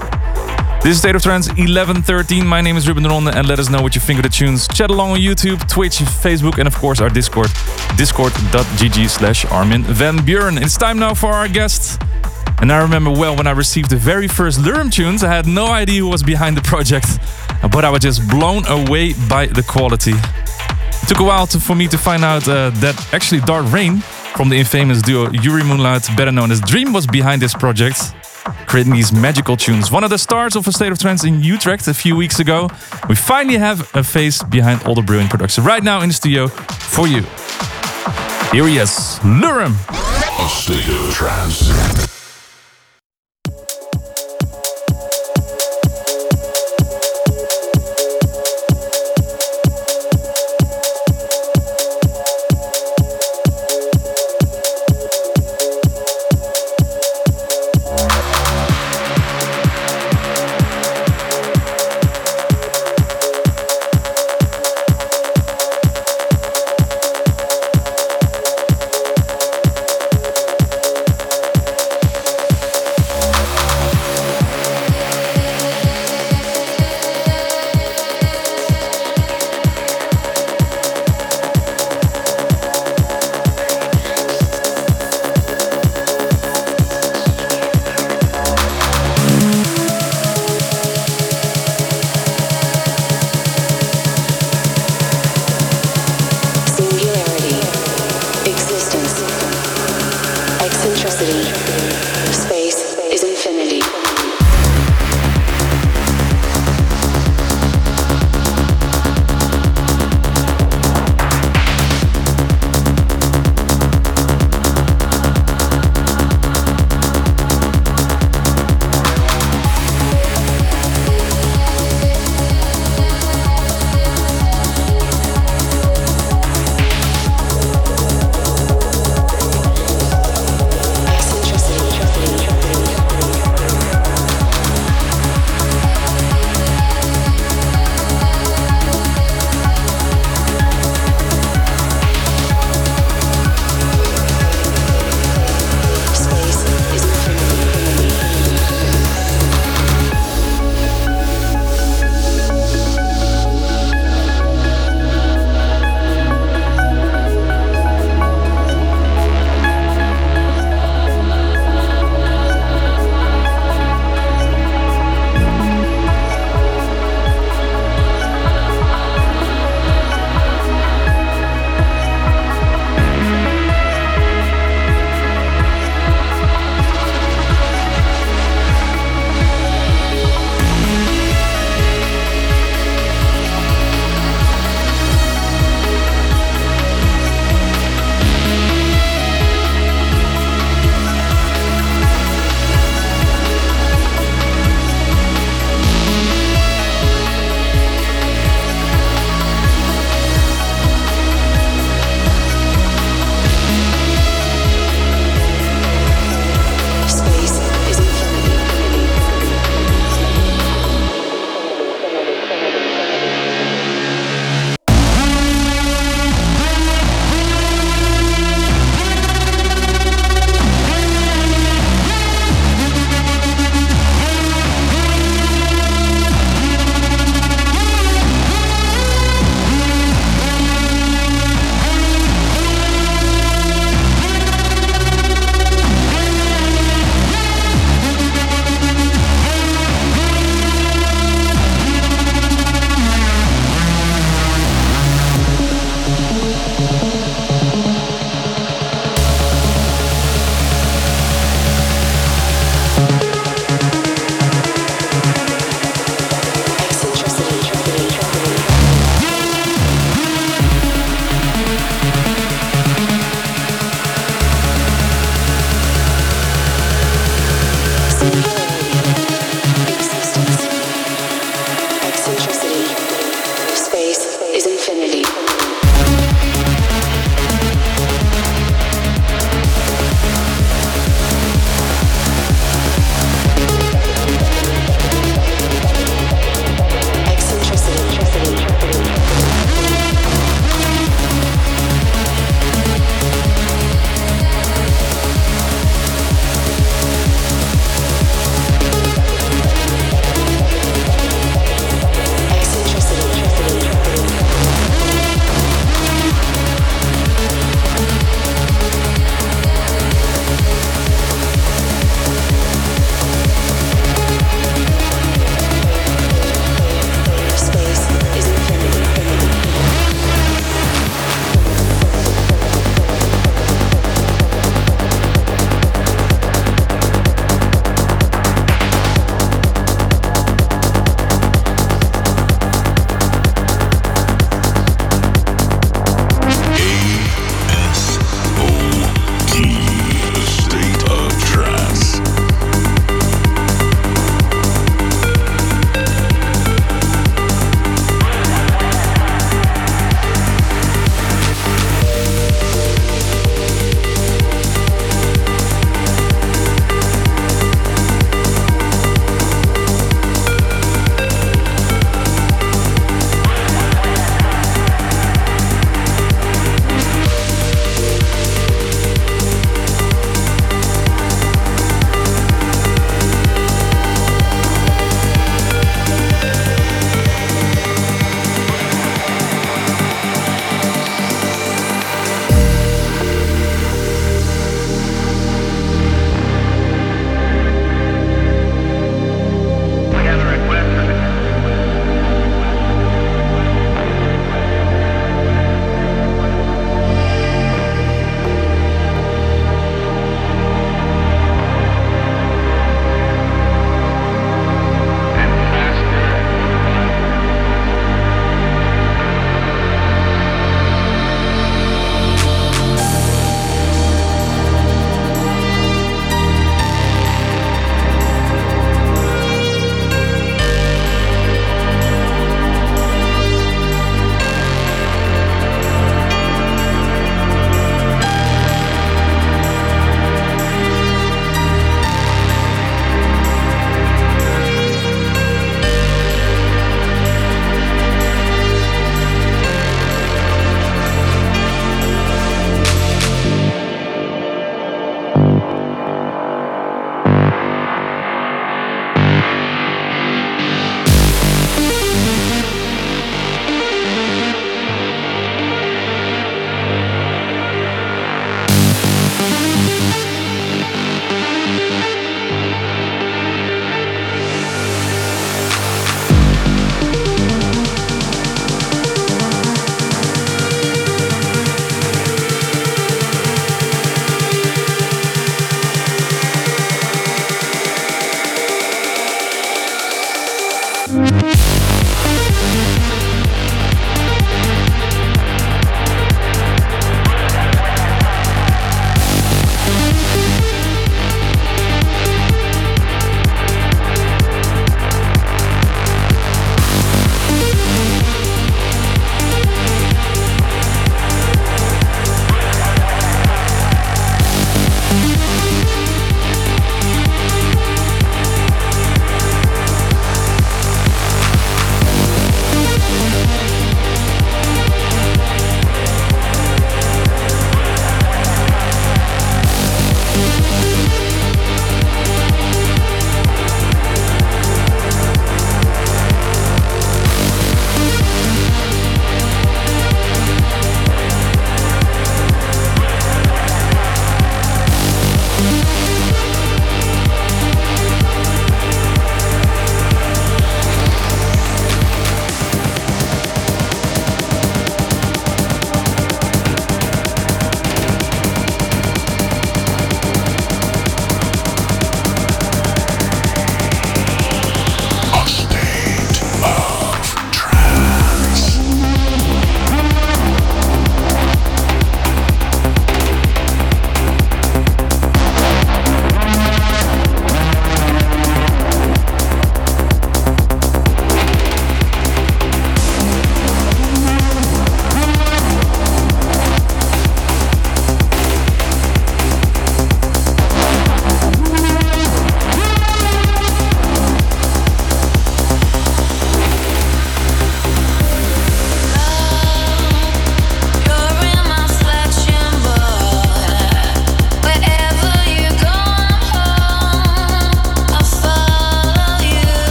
This is State of Trance eleven thirteen. My name is Ruben de Ronde, and let us know what you think of the tunes. Chat along on YouTube, Twitch, Facebook, and of course our Discord, discord.gg slash Armin van Buuren. It's time now for our guest. And I remember well when I received the very first Lurum tunes, I had no idea who was behind the project, but I was just blown away by the quality. It took a while to, for me to find out uh, that actually Dart Rain from the infamous duo Yuri Moonlight, better known as Dream, was behind this project, creating these magical tunes. One of the stars of a State of Trance in Utrecht a few weeks ago. We finally have a face behind all the brilliant production right now in the studio for you. Here he is, Lurum. A State of Trance. eternity. Space is infinity. Eccentricity.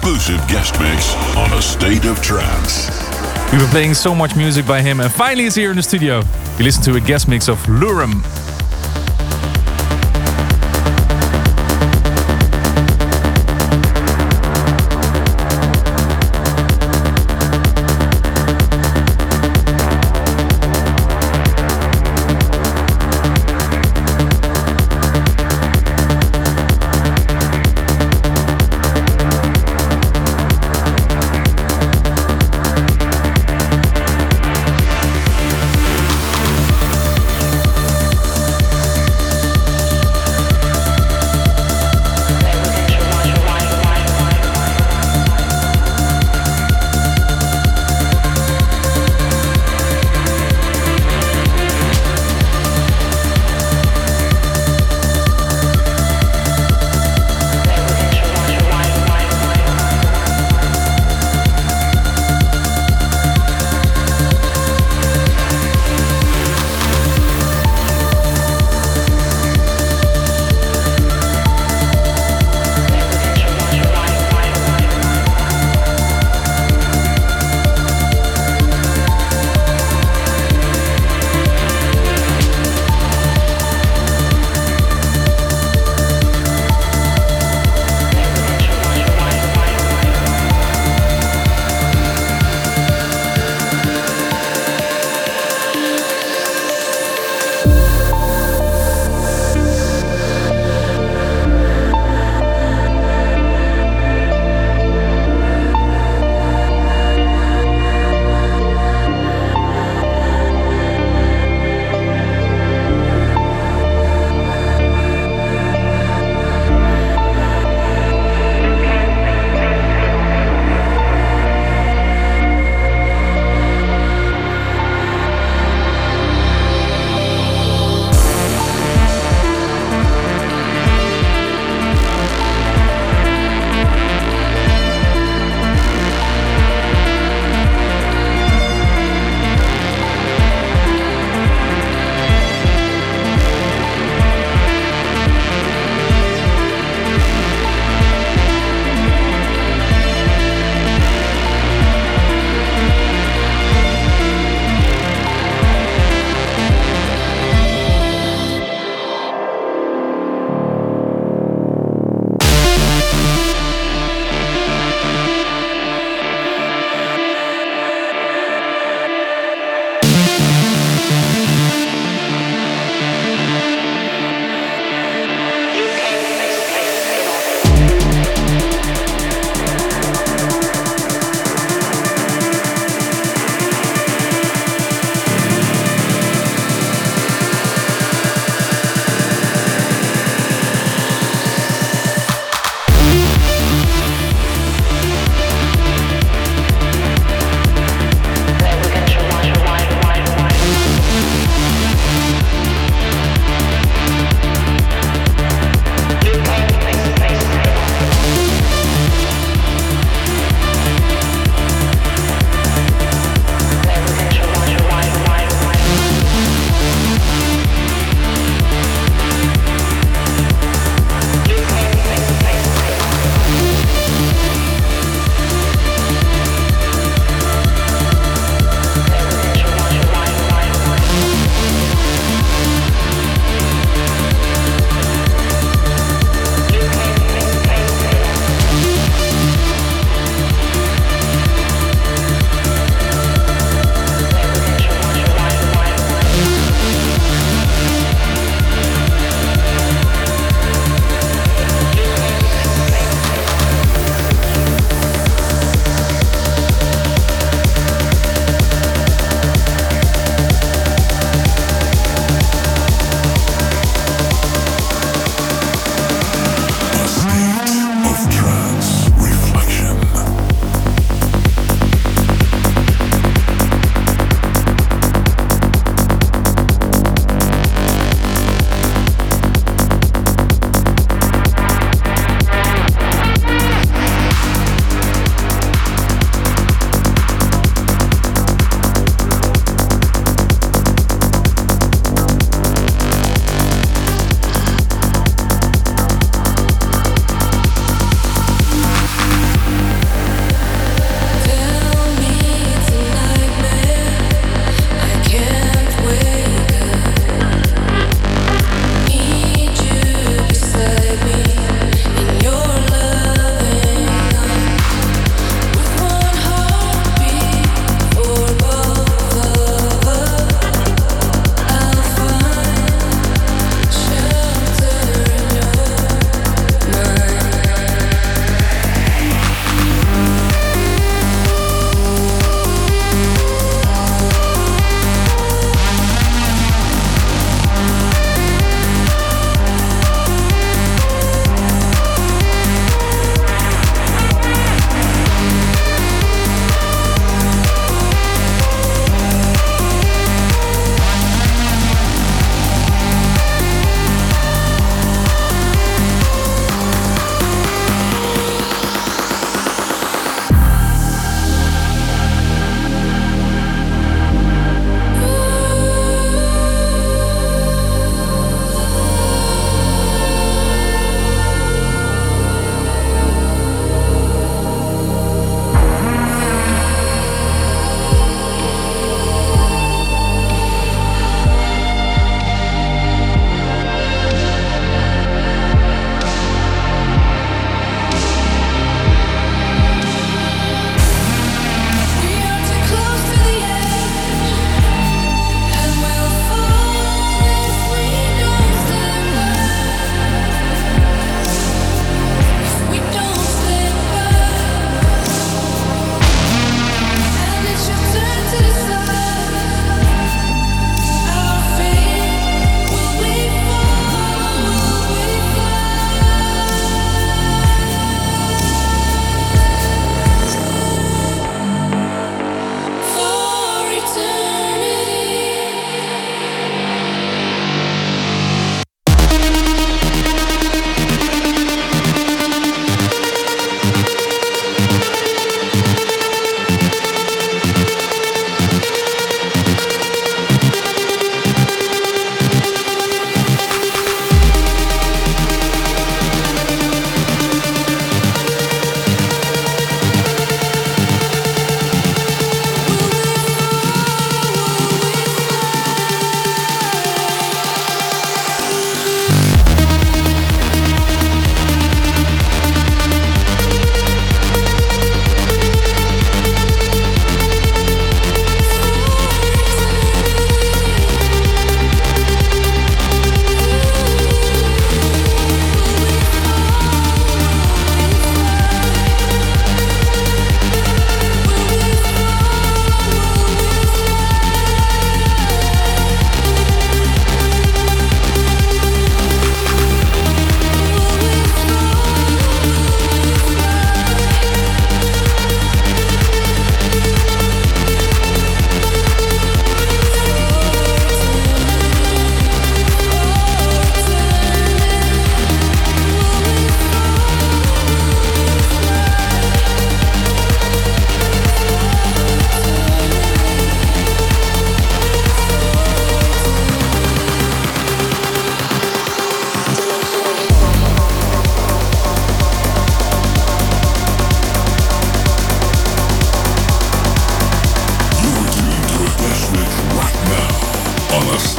exclusive guest mix on A State of Trance. We've been playing so much music by him, and finally he's here in the studio. You listen to a guest mix of Lurum.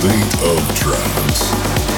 State of Trance.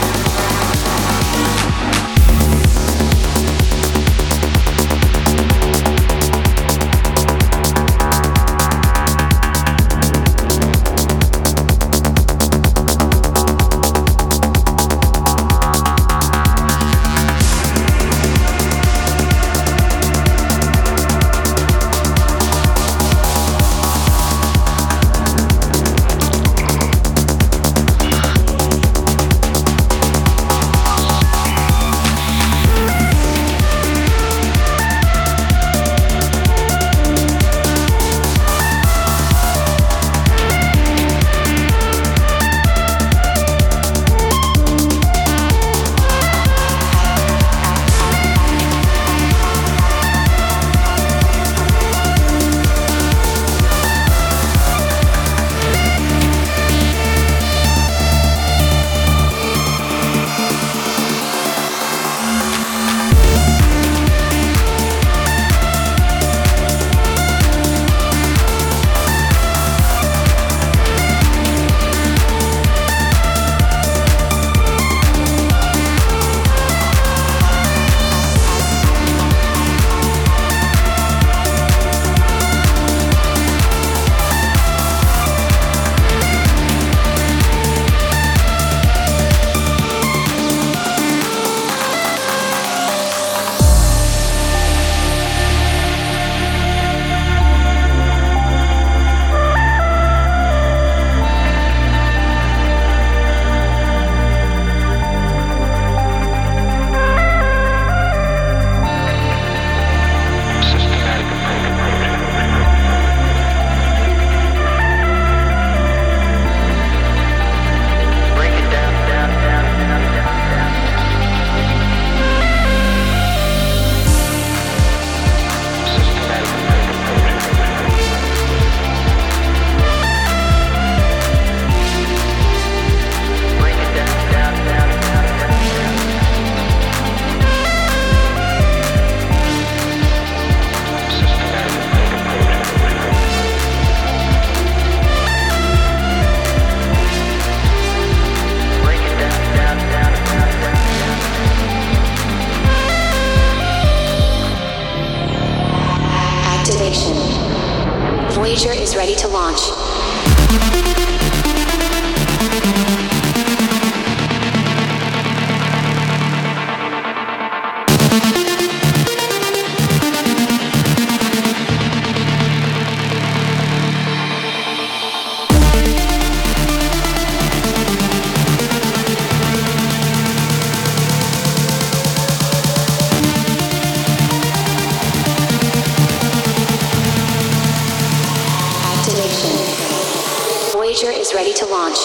Voyager is ready to launch. Voyager is ready to launch.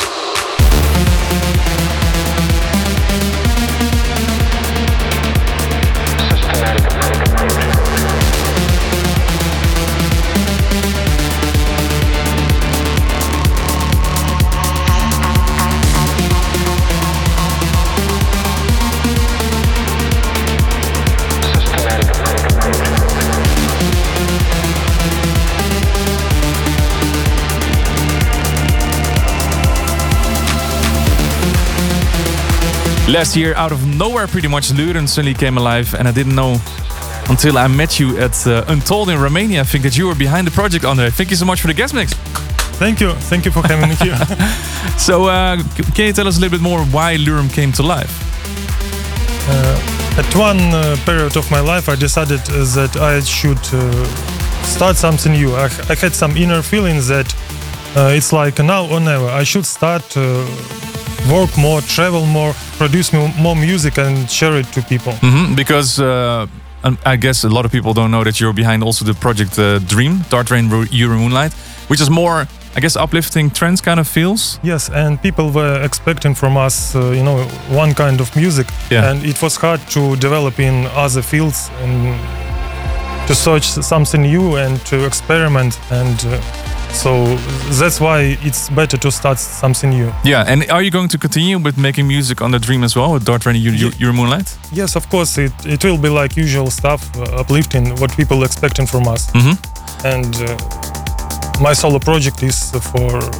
Last year, out of nowhere pretty much, Luren suddenly came alive, and I didn't know until I met you at uh, Untold in Romania, I think, that you were behind the project, Andre. Thank you so much for the guest mix. Thank you. Thank you for having me here. So, uh, can you tell us a little bit more why Luren came to life? Uh, at one uh, period of my life, I decided uh, that I should uh, start something new. I, I had some inner feelings that uh, it's like now or never. I should start uh, work more, travel more, produce more music and share it to people. Mm-hmm, because uh, I guess a lot of people don't know that you're behind also the project uh, Dream, Dark Rain Euro Moonlight, which is more, I guess, uplifting trance kind of feels. Yes, and people were expecting from us, uh, you know, one kind of music, yeah. And it was hard to develop in other fields and to search something new and to experiment, and uh, so that's why it's better to start something new. Yeah, and are you going to continue with making music on the Dream as well, with Dark Rain Euro Moonlight? Yes, of course, it, it will be like usual stuff, uh, uplifting, what people expecting from us. Mm-hmm. And uh, my solo project is for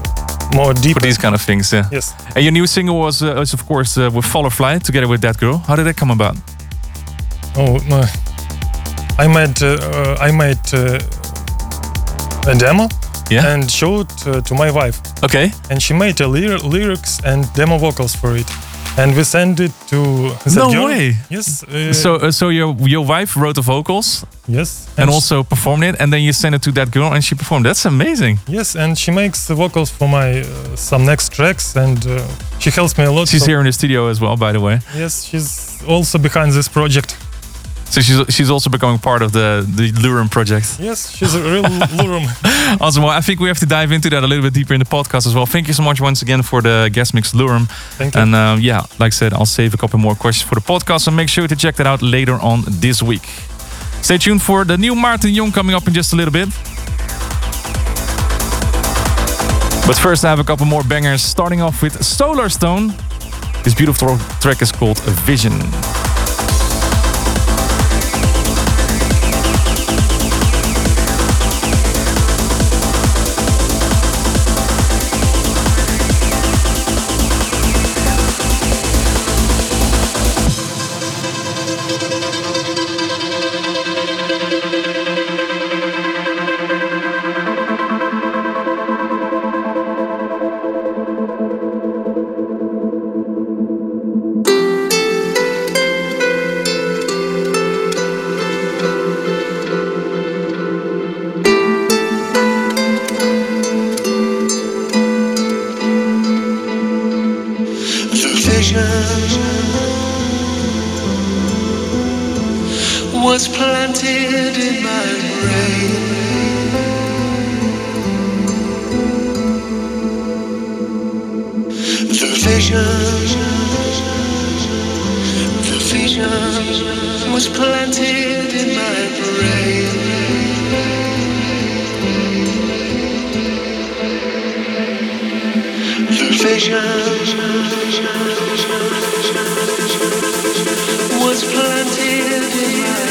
more deep. For these kind of things, yeah. Yes. And your new single was, uh, was of course, uh, with Fall or Fly, together with that girl. How did that come about? Oh, uh, I made uh, uh, I made uh, a demo. Yeah. And showed uh, to my wife. Okay. And she made the lyr- lyrics and demo vocals for it. And we sent it to that No girl. way. Yes. Uh, so uh, so your your wife wrote the vocals. Yes. And, And also performed it, and then you sent it to that girl, and she performed. That's amazing. Yes, and she makes the vocals for my uh, some next tracks, and uh, she helps me a lot. She's so- here in the studio as well, by the way. Yes, she's also behind this project. So she's she's also becoming part of the the Lurum project. Yes, she's a real Lurum. Awesome. Well, I think we have to dive into that a little bit deeper in the podcast as well. Thank you so much once again for the guest mix Lurum. Thank you. And um, yeah, like I said, I'll save a couple more questions for the podcast, so make sure to check that out later on this week. Stay tuned for the new Maarten Jong coming up in just a little bit. But first I have a couple more bangers, starting off with Solar Stone. This beautiful track is called Vision. Was planted in my brain. The vision, the vision was planted in my brain. The vision was planted in my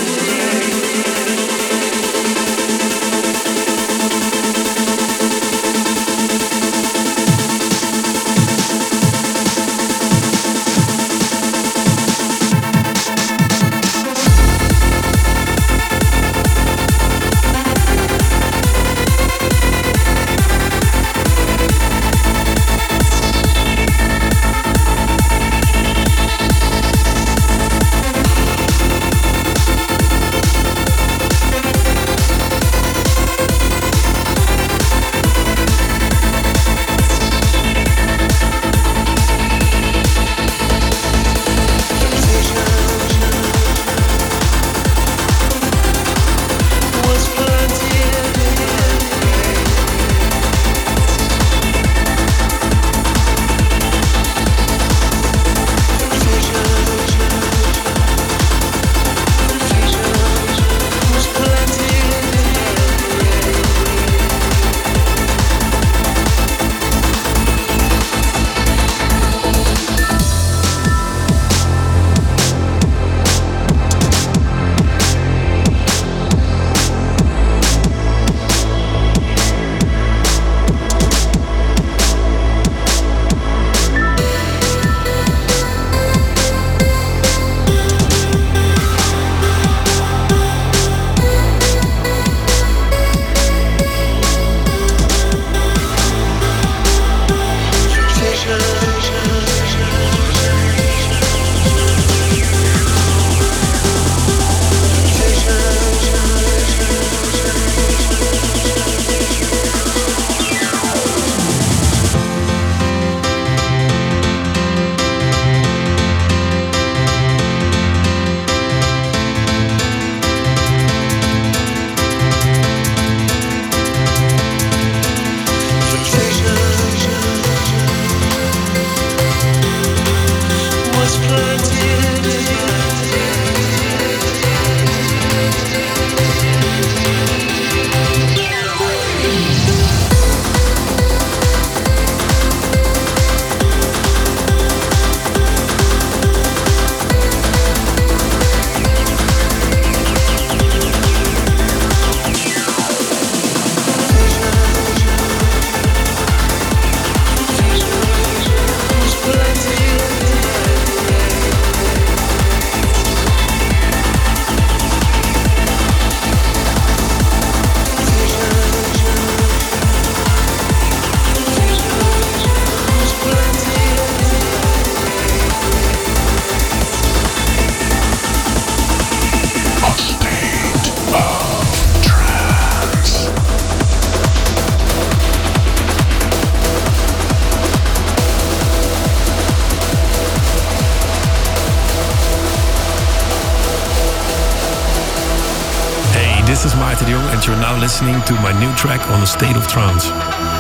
this is Maarten de Jong, and you're now listening to my new track on A State of Trance.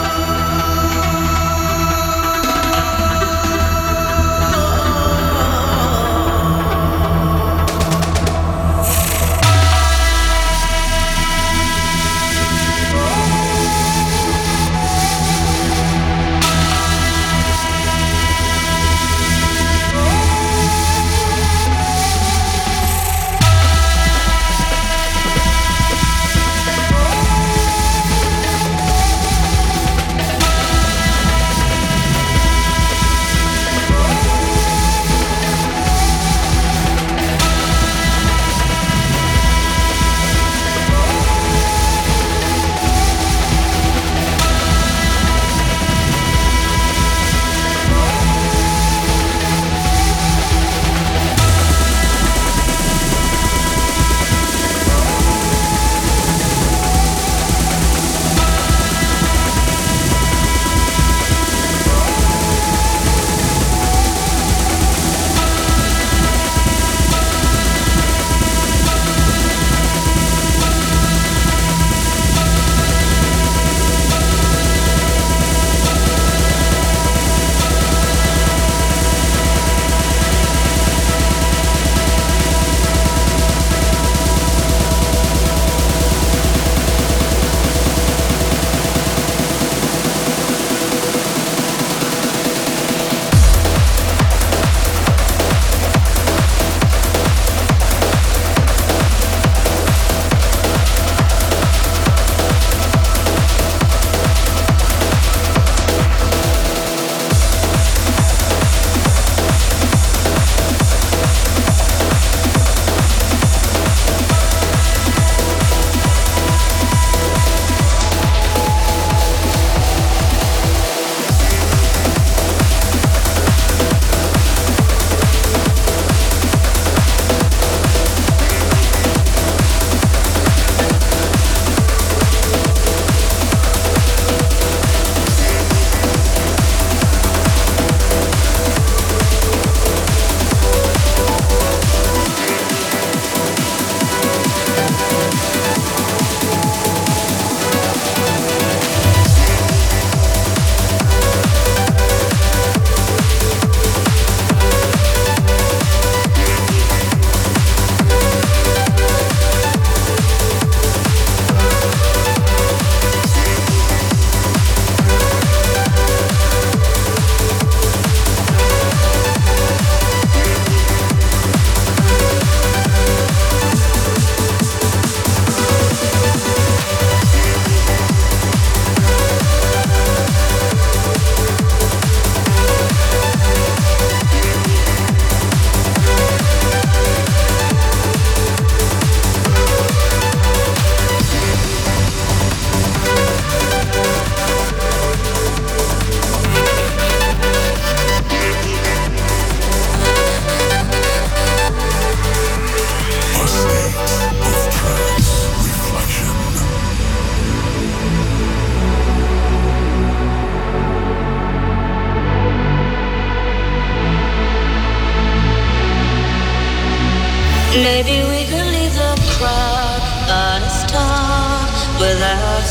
Maybe we could leave the crowd but stop without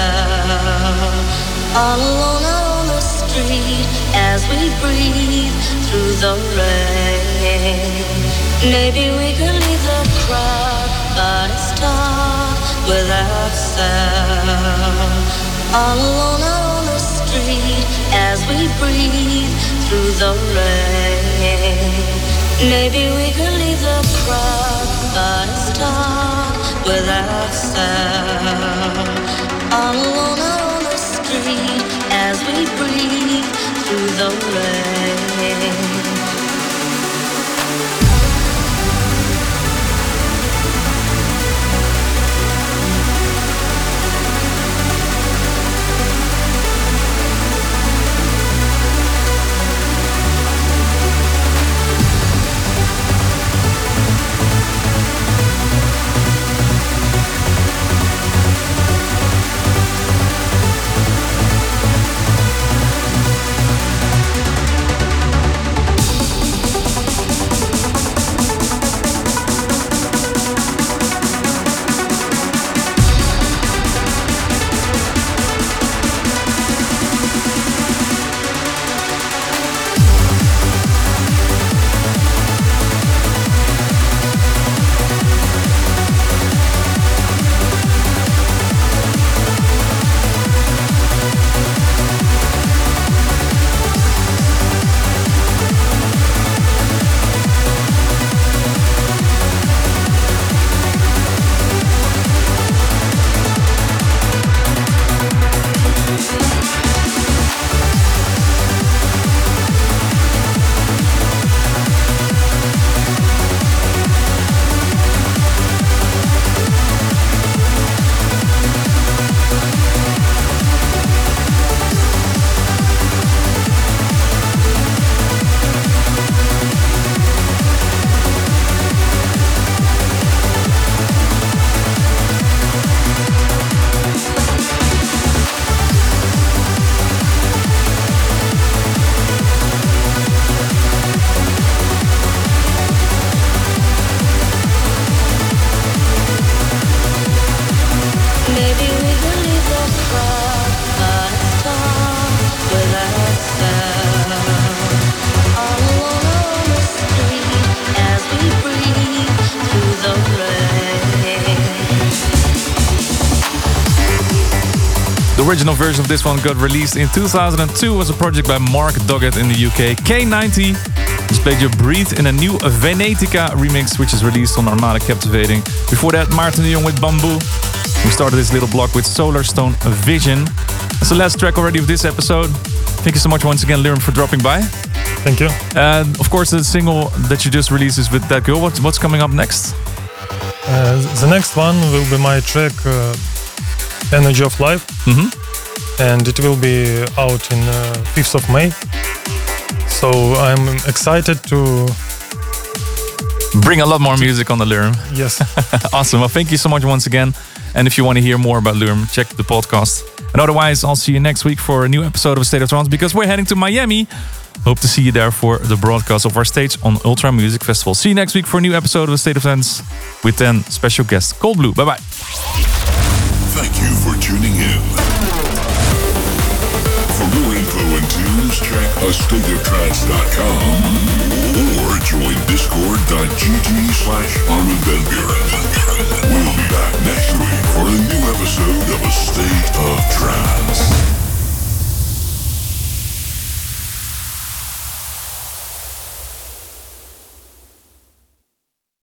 sound. All alone out on the street as we breathe through the rain. Maybe we could leave the crowd but stop without sound. All alone out on the street as we breathe through the rain. Maybe we could leave the crowd but stop without sound. All alone out on the street as we breathe through the rain. original version of this one got released in two thousand two. Was a project by Mark Doggett in the U K. K ninety just played your Breathe in a new Venetica remix, which is released on Armada Captivating. Before that, Maarten de Jong with Bamboo. We started this little block with Solarstone Vision. That's the last track already of this episode. Thank you so much once again, Lyrum, for dropping by. Thank you. And of course, the single that you just released is with That Girl. What's, what's coming up next? Uh, the next one will be my track uh, Energy of Life. Mm-hmm. And it will be out in uh, fifth of May. So I'm excited to bring a lot more music on the Lyrum. Yes. Awesome. Well, thank you so much once again. And if you want to hear more about Lyrum, check the podcast. And otherwise, I'll see you next week for a new episode of State of Trance, because we're heading to Miami. Hope to see you there for the broadcast of our stage on Ultra Music Festival. See you next week for a new episode of State of Trance with ten special guests. Cold Blue. Bye-bye. Thank you for tuning in. For more info and tunes, check a state of trance dot com or join discord.gg slash Armin van Buren. We'll be back next week for a new episode of A State of Trance.